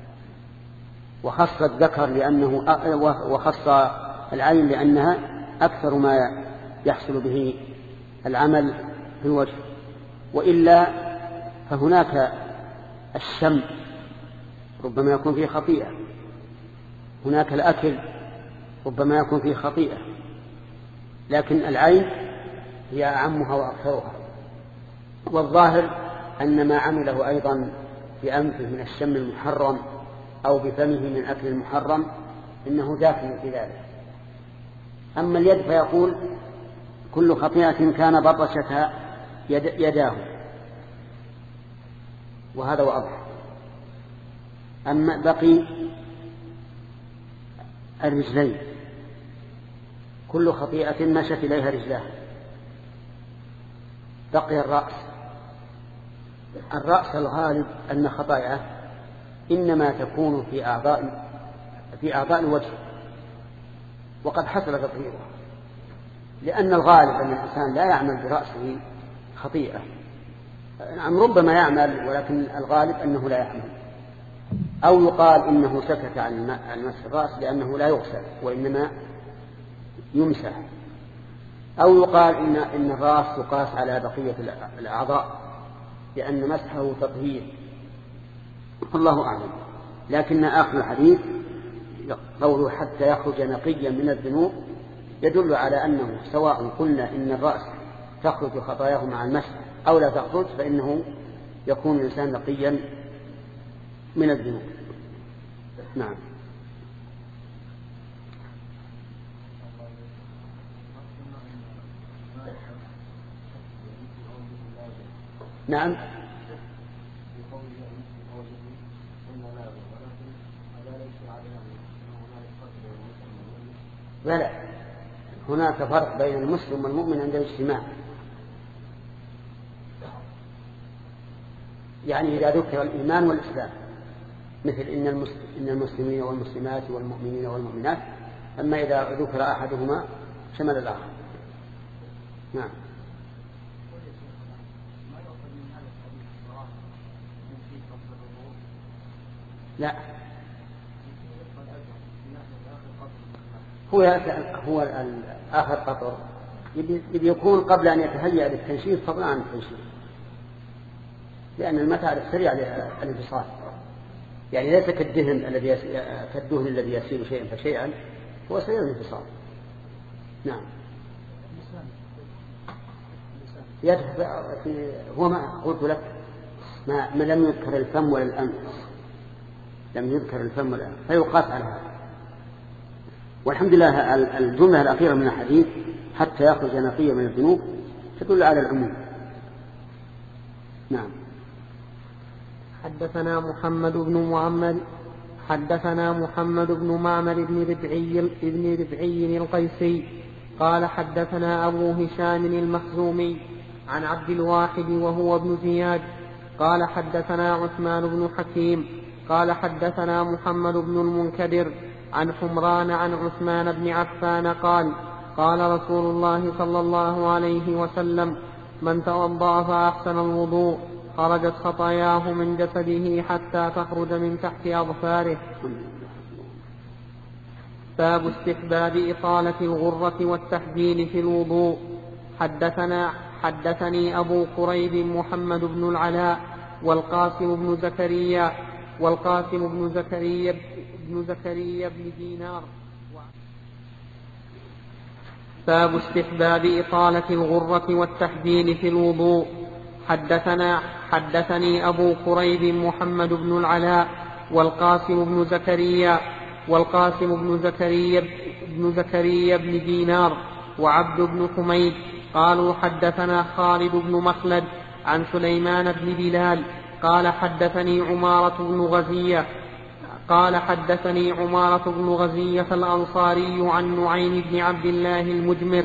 وخص الذكر وخص العين لأنها أكثر ما يحصل به العمل في الوجه. وإلا فهناك الشم ربما يكون فيه خطيئة، هناك الأكل ربما يكون فيه خطيئة، لكن العين هي أعمها وأكثرها. والظاهر أن ما عمله أيضا بأنفه من الشم المحرم أو بفمه من أكل المحرم إنه داخل في ذلك. أما اليد فيقول: كل خطيئة كان بطشتها يداه، وهذا واضح. أما بقي الرجلين، كل خطيئة مشت إليها رجلاه. بقي الرأس الغالب أن خطاياه إنما تكون في أعضاء الوجه، وقد حصل تطهيره، لأن الغالب أن الإنسان لا يعمل برأسه خطيئة. نعم ربما يعمل، ولكن الغالب أنه لا يعمل. أو يقال إنه سكت عن مسح الرأس لأنه لا يغسل وإنما يمسح. أو يقال إن الرأس يقاس على بقية الأعضاء لأن مسحه تطهير، الله أعلم. لكن آخر الحديث قوله حتى يخرج نقيا من الذنوب يدل على أنه سواء قلنا إن الرأس تخرج خطاياه مع المسح أو لا تخرج، فإنه يكون الإنسان نقيا من الذنوب. نعم. نعم. بلى، هناك فرق بين المسلم والمؤمن عند الاجتماع. يعني إذا ذكر الإيمان والإسلام، مثل إن المسلمين والمسلمات والمؤمنين والمؤمنات، أما إذا ذكر أحدهما شمل الآخر. نعم. لا، هو آخر قطر يكون قبل أن يتهيأ للتنشيط فضلا عن التنشيط، لأن المتاع السريع للانفصال، يعني ليس كالدهن الذي يسير شيئا فشيئا، هو سريع الانفصال. نعم. هو ما قلت لك ما لم يذكر الفم ولا الأنف، لم يذكر الفم ولا الأنف، فيقاس على هذا. والحمد لله الجملة الأخيرة من الحديث حتى يخرج نقيا من الذنوب تدل على العموم. نعم. حدثنا محمد بن معمر بن ربعي القيسي قال حدثنا أبو هشام المخزومي عن عبد الواحد وهو ابن زياد قال حدثنا عثمان بن حكيم قال حدثنا محمد بن المنكدر عن حمران عن عثمان بن عفان قال رسول الله صلى الله عليه وسلم: من توضأ فأحسن الوضوء خرجت خطاياه من جسده حتى تخرج من تحت أظفاره. باب استحباب إطالة الغرة والتحجيل في الوضوء. حدثني أبو قريب محمد بن العلاء والقاسم بن زكريا بن دينار. باب استحباب إطالة الغرة والتحجيل في الوضوء. حدثني أبو قريب محمد بن العلاء والقاسم بن زكريا بن دينار وعبد بن حميد قالوا حدثنا خالد بن مخلد عن سليمان بن بلال قال حدثني عمارة بن غزية الأنصاري عن نعيم بن عبد الله المجمر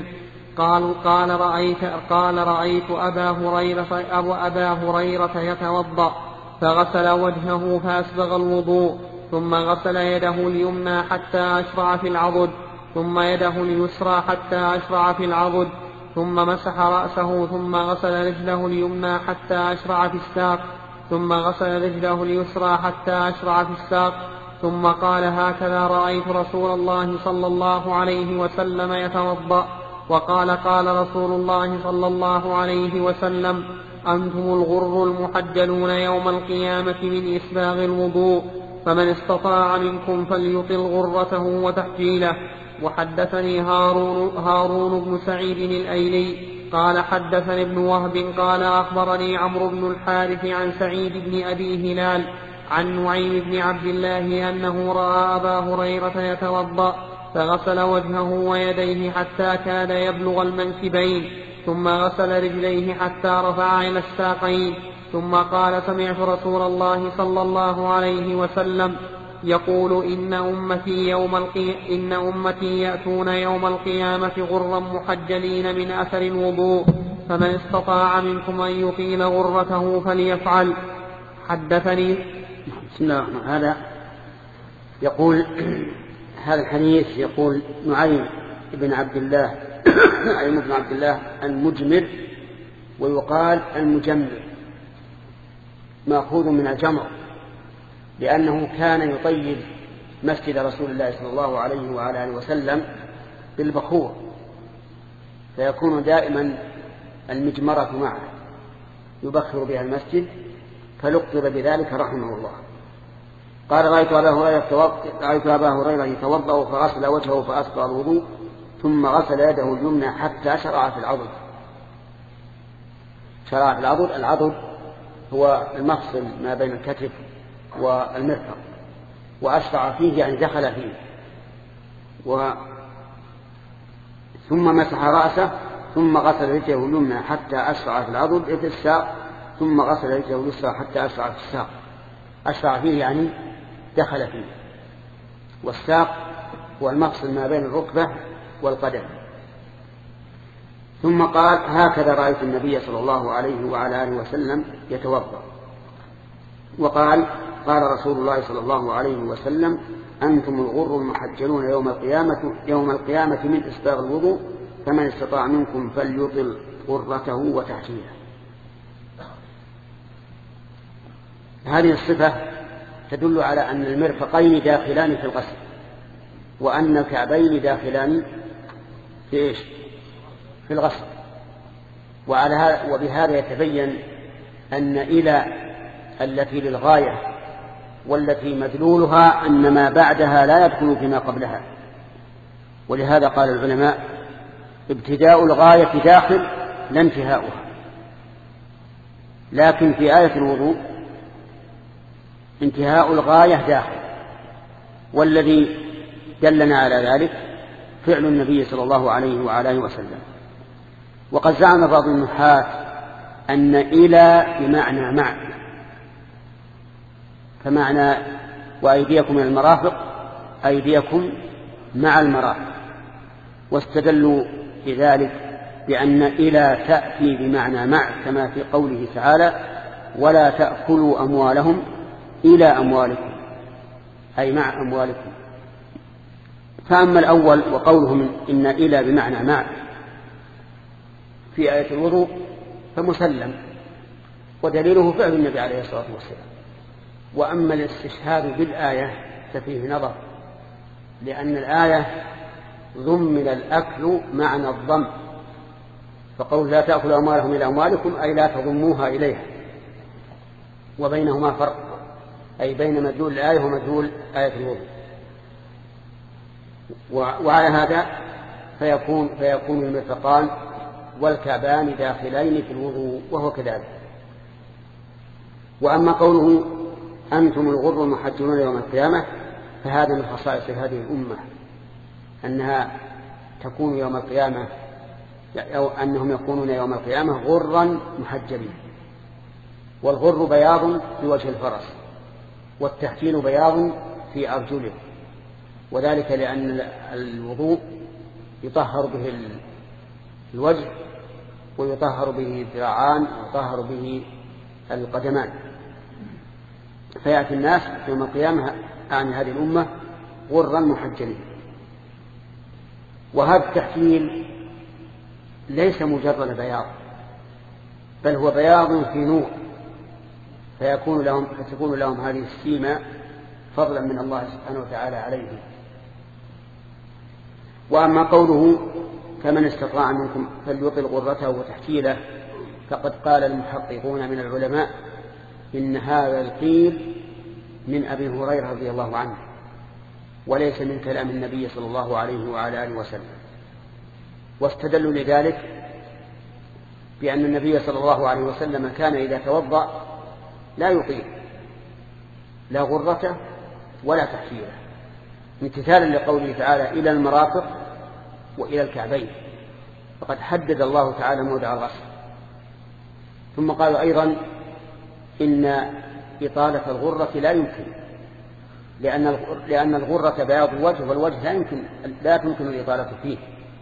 قال رأيت أبا هريرة يتوضأ فغسل وجهه فأسبغ الوضوء ثم غسل يده اليمنى حتى أشرع في العضد ثم يده اليسرى حتى أشرع في العضد ثم مسح رأسه ثم غسل رجله اليمنى حتى أشرع في الساق ثم غسل رجله اليسرى حتى أشرع في الساق ثم قال: هكذا رأيت رسول الله صلى الله عليه وسلم يتوضأ. وقال: قال رسول الله صلى الله عليه وسلم: أنتم الغر المحجلون يوم القيامة من إسباغ الوضوء، فمن استطاع منكم فليطل غرته وتحجيله. وحدثني هارون بن سعيد الأيلي قال حدثني ابن وهب قال أخبرني عمرو بن الحارث عن سعيد بن أبي هلال عن نعيم بن عبد الله أنه رأى أبا هريرة يتوضأ فغسل وجهه ويديه حتى كاد يبلغ المنكبين ثم غسل رجليه حتى رفع إلى الساقين ثم قال: سمعت رسول الله صلى الله عليه وسلم يقول: إن أمتي يأتون يوم القيامة غرا محجلين من أثر الوضوء، فمن استطاع منكم أن يطيل غرته فليفعل. حدثني. بسم الله الرحمن الرحيم. هذا يقول هذا الحديث يقول نعيم بن عبد الله المجمر، ويقال المجمر، مأخوذ من الجمر، لأنه كان يطيب مسجد رسول الله صلى الله عليه وعلى آله وسلم بالبخور، فيكون دائما المجمرة معه يبخر بها المسجد، فلقب بذلك رحمه الله. قال: رأيت أبا هريرة يتوضأ فغسل وجهه فأسبغ الوضوء ثم غسل يده اليمنى حتى شرع في العضد. شرع في العضد، العضد هو المفصل ما بين الكتف والمرفق، وأشرع فيه يعني دخل فيه. ثم مسح رأسه ثم غسل رجله اليمنى حتى أشرع في العضد في الساق ثم غسل رجله اليسرى حتى أشرع في الساق. أشرع فيه يعني دخل فيه، والساق هو المفصل ما بين الركبة والقدم. ثم قال: هكذا رأيت النبي صلى الله عليه وعلى آله وسلم يتوضأ. وقال قال رسول الله صلى الله عليه وسلم أنتم الغر المحجلون يوم القيامة من إسباغ الوضوء فمن استطاع منكم فليطل غرته وتحجيله. هذه الصفة تدل على أن المرفقين داخلان في الغسل وأن الكعبين داخلان في إيش؟ في الغسل. وبهذا يتبين أن إلى التي للغاية والتي مدلولها أن ما بعدها لا يدخل فيما قبلها. ولهذا قال العلماء ابتداء الغاية داخل لا انتهاؤها، لكن في آية الوضوء انتهاء الغاية داخل، والذي دلنا على ذلك فعل النبي صلى الله عليه وآله وسلم. وقد زعم بعض النحاة أن إلى بمعنى مع، فمعنى وأيديكم من المرافق أيديكم مع المرافق، واستدلوا بذلك بأن إلى تأتي بمعنى مع كما في قوله تعالى ولا تأكلوا أموالهم إلى أموالكم أي مع أموالكم. فأما الأول وقولهم إن إلى بمعنى مع في آية الوضوء فمسلم ودليله فعل النبي عليه الصلاة والسلام. وأما الاستشهاد بالآية ففيه نظر، لأن الآية ضمن الأكل معنى الضم، فقول لا تأكلوا أموالهم إلى أموالكم أي لا تضموها إليها، وبينهما فرق أي بين مدلول الآية ومدلول آية الوضوء. وعلى هذا فيكون المرفقان والكعبان داخلين في الوضوء وهو كذلك. وأما قوله أنتم الغر المحجلون يوم القيامة فهذا من خصائص هذه الأمة أنها تكون يوم القيامة أو أنهم يكونون يوم القيامة غرا محجلين. والغر بياض في وجه الفرس والتحجيل بياض في أرجله، وذلك لأن الوضوء يطهر به الوجه ويطهر به الذراعان ويطهر به القدمان، فيأتي الناس يوم القيامة عن هذه الأمة غرا محجلين. وهذا التحجيل ليس مجرد بياض، بل هو بياض في نور، فتكون لهم هذه السيمة فضلا من الله سبحانه وتعالى عليهم. وأما قوله فمن استطاع منكم فليطل غرته وتحجيله فقد قال المحققون من العلماء إن هذا القيل من أبي هريرة رضي الله عنه وليس من كلام النبي صلى الله عليه وعلى آله وسلم. واستدلوا لذلك بأن النبي صلى الله عليه وسلم كان إذا توضأ لا يطيل لا غرته ولا تحجيله، امتثالا لقوله تعالى إلى المرافق وإلى الكعبين، فقد حدد الله تعالى موضع الغسل. ثم قالوا أيضا إن إطالة الغرة لا يمكن، لأن الغرة بياض الوجه والوجه لا تمكن الإطالة فيه،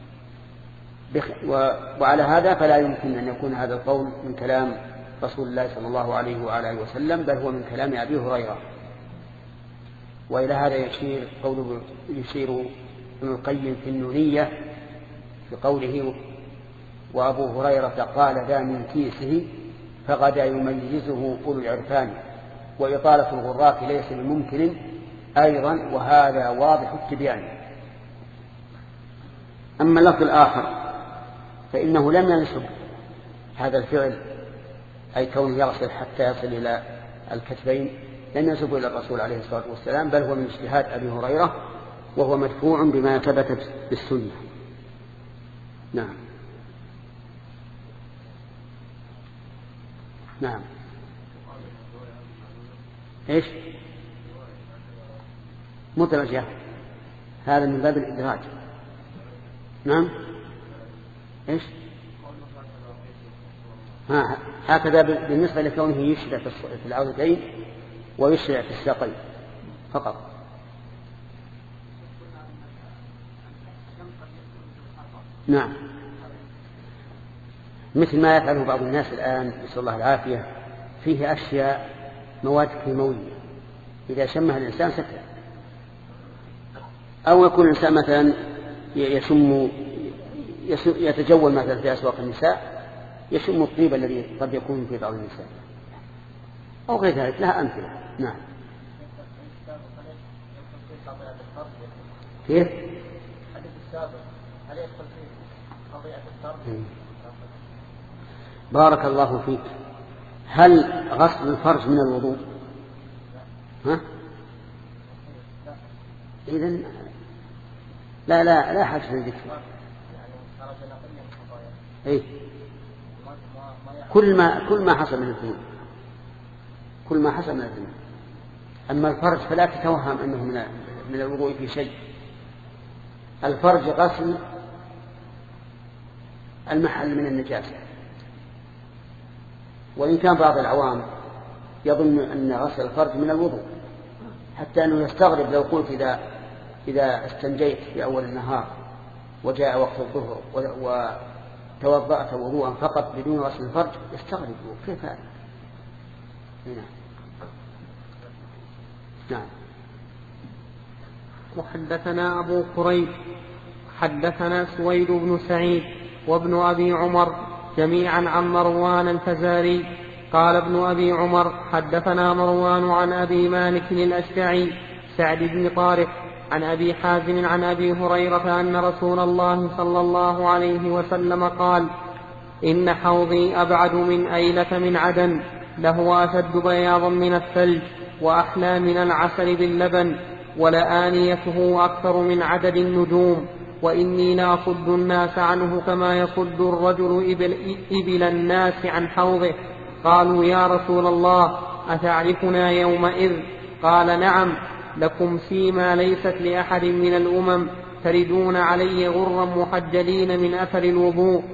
وعلى هذا فلا يمكن أن يكون هذا القول من كلام رسول الله صلى الله عليه وآله وسلم، بل هو من كلام أبي هريرة. وإلى هذا يشير ابن القيم في النونية في قوله وأبو هريرة قال ذا من كيسه فغدا يميزه أولو العرفان وإطالة الغرات ليس بممكن أيضا، وهذا واضح التبيان. أما اللفظ الآخر فإنه لم ينسب هذا الفعل أي كونه يغسل حتى يصل إلى الكتفين، لم ينسب إلى الرسول عليه الصلاة والسلام، بل هو من اجتهاد أبي هريرة وهو مدفوع بما ثبت بالسنة. نعم. نعم. إيش؟ مدرج، هذا من باب الإدراج. نعم. إيش؟ هكذا بالنسبة لكونه يشرع في العودتين ويشرع في الساقين فقط. نعم، مثل ما يفعله بعض الناس الآن نسأل الله العافية، فيه أشياء مواد كيماوية إذا شمها الإنسان سكر. أو يكون الإنسان مثلا يتجول مثلا في أسواق النساء يشم الطيب الذي قد يكون في بعض النساء أو غير ذلك، لها أمثلة. نعم. كيف؟ الحديث السابق هل يدخل فيه قضية الفرج؟ بارك الله فيك. هل غسل الفرج من الوضوء؟ ها؟ إذن لا حاجة للذكر. إيه؟ كل ما حصل من الذنوب، كل ما حصل من الذنوب. أما الفرج فلا تتوهم أنه من الوضوء في شيء. الفرج غسل المحل من النجاسة. وإن كان بعض العوام يظن أن غسل الفرج من الوضوء، حتى أنه يستغرب لو قلت إذا استنجيت في أول النهار وجاء وقت الظهر وتوضأت وضوءا فقط بدون غسل الفرج، يستغرب كيف هذا؟ نعم. وحدثنا أبو قريب حدثنا سويد بن سعيد وابن أبي عمر جميعا عن مروان الفزاري قال ابن أبي عمر حدثنا مروان عن أبي مالك الأشجعي سعد بن طارق عن أبي حازم عن أبي هريرة أن رسول الله صلى الله عليه وسلم قال: إن حوضي أبعد من أيلة من عدن، له أشد بياضا من الثلج وأحلى من العسل باللبن، ولآنيته أكثر من عدد النجوم، وإني لأصد الناس عنه كما يصد الرجل إبل الناس عن حوضه. قالوا: يا رسول الله أتعرفنا يومئذ؟ قال: نعم، لكم سيما ليست لأحد من الأمم، تردون علي غرا محجلين من أثر الوضوء.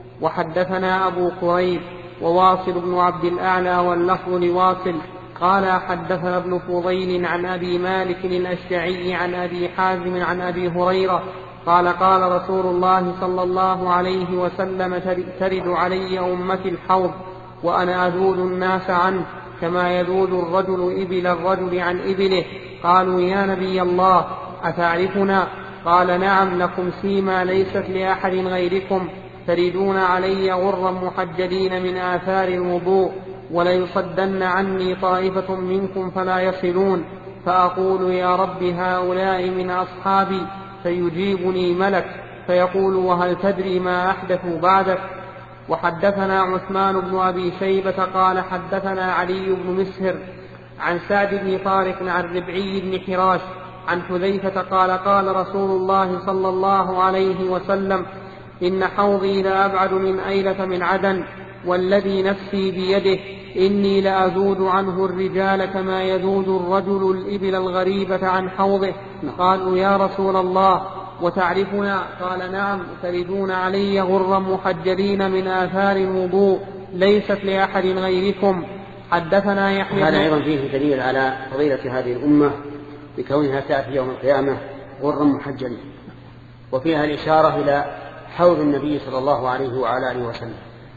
وحدثنا أبو قريب وواصل بن عبد الأعلى واللفظ لواصل قال: حدثنا ابن فضيل عن أبي مالك الأشجعي عن أبي حازم عن أبي هريرة قال: قال رسول الله صلى الله عليه وسلم: ترد علي أمتي الحوض وأنا أذود الناس عنه كما يذود الرجل إبل الرجل عن إبله. قالوا: يا نبي الله أتعرفنا؟ قال: نعم، لكم سيما ليست لأحد غيركم، تردون علي غرا محجلين من آثار الوضوء، وليصدن عني طائفة منكم فلا يصلون، فأقول: يا رب هؤلاء من أصحابي، فيجيبني ملك فيقول: وهل تدري ما أحدثوا بعدك؟ وحدثنا عثمان بن أبي شيبة قال: حدثنا علي بن مسهر عن سعد بن طارق عن ربعي بن حراش عن حذيفة قال: قال رسول الله صلى الله عليه وسلم: إن حوضي لأبعد من أيلة من عدن، والذي نفسي بيده إني لأذود عنه الرجال كما يذود الرجل الإبل الغريبة عن حوضه. قالوا: يا رسول الله وتعرفنا؟ قال: نعم، تردون علي غرا محجلين من آثار الوضوء، ليست لأحد غيركم. حدثنا يحيى. هذا أيضا فيه دليل على فضيلة هذه الأمة بكونها تأتي يوم القيامة غرا محجلين، وفيها الإشارة إلى حوض النبي صلى الله عليه وعلى آله وسلم.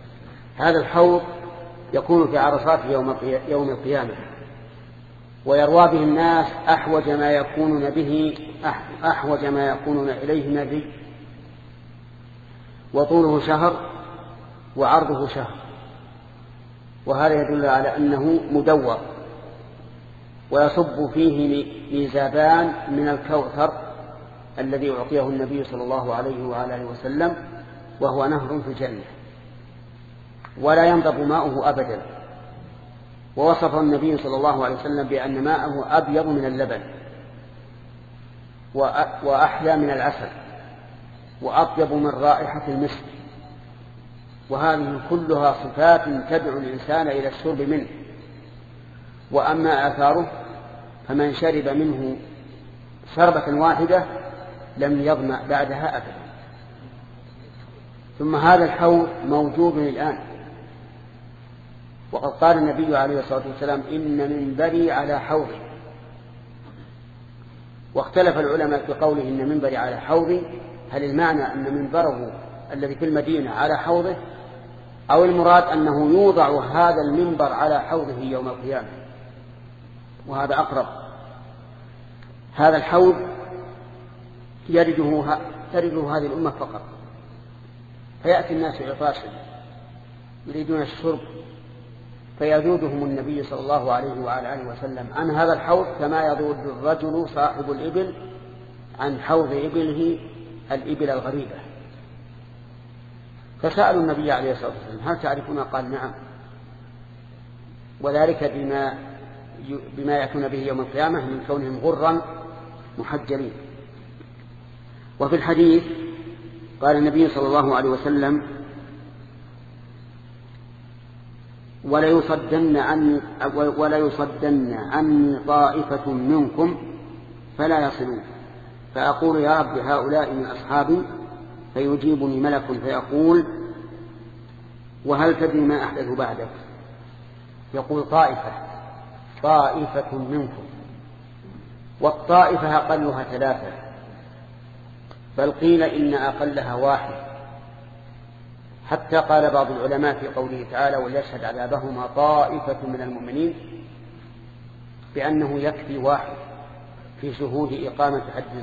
هذا الحوض يكون في عرصات يوم القيامة، ويروى به الناس أحوج ما يكونون إليه من الري، وطوله شهر وعرضه شهر، وهذا يدل على أنه مدور، ويصب فيه ميزابان من الكوثر الذي أعطيه النبي صلى الله عليه وآله وسلم، وهو نهر في الجنة ولا ينضب ماؤه أبدا. ووصف النبي صلى الله عليه وسلم بأن ماءه أبيض من اللبن وأحلى من العسل وأطيب من رائحة المسك، وهذه كلها صفات تدعو الإنسان إلى الشرب منه. وأما آثاره فمن شرب منه شربة واحدة لم يظمأ بعدها أبدا. ثم هذا الحوض موجود الآن، وقد قال النبي عليه الصلاة والسلام: إن منبري على حوضي. واختلف العلماء في قوله إن منبري على حوضي، هل المعنى أن منبره الذي في المدينة على حوضه، أو المراد أنه يوضع هذا المنبر على حوضه يوم القيامة؟ وهذا أقرب. هذا الحوض ترده هذه الأمة فقط، فيأتي الناس عطاشا يريدون الشرب فيذودهم النبي صلى الله عليه وعلى آله وسلم عن هذا الحوض كما يذود الرجل صاحب الإبل عن حوض إبله الإبل الغريبة. فسألوا النبي عليه الصلاة والسلام هل تعرفون؟ قال نعم، وذلك بما يأتون به يوم القيامة من كونهم غرا محجلين. وفي الحديث قال النبي صلى الله عليه وسلم ولا يصدن عني طائفة منكم فلا يصلون، فأقول يا رب هؤلاء من أصحابي، فيجيبني ملك فيقول وهل تدري ما أحدث بعدك؟ يقول طائفة منكم، والطائفة أقلها 3، بل قيل إن أقلها 1، حتى قال بعض العلماء في قوله تعالى وليشهد عذابهما طائفة من المؤمنين بأنه يكفي 1 في شهود إقامة حد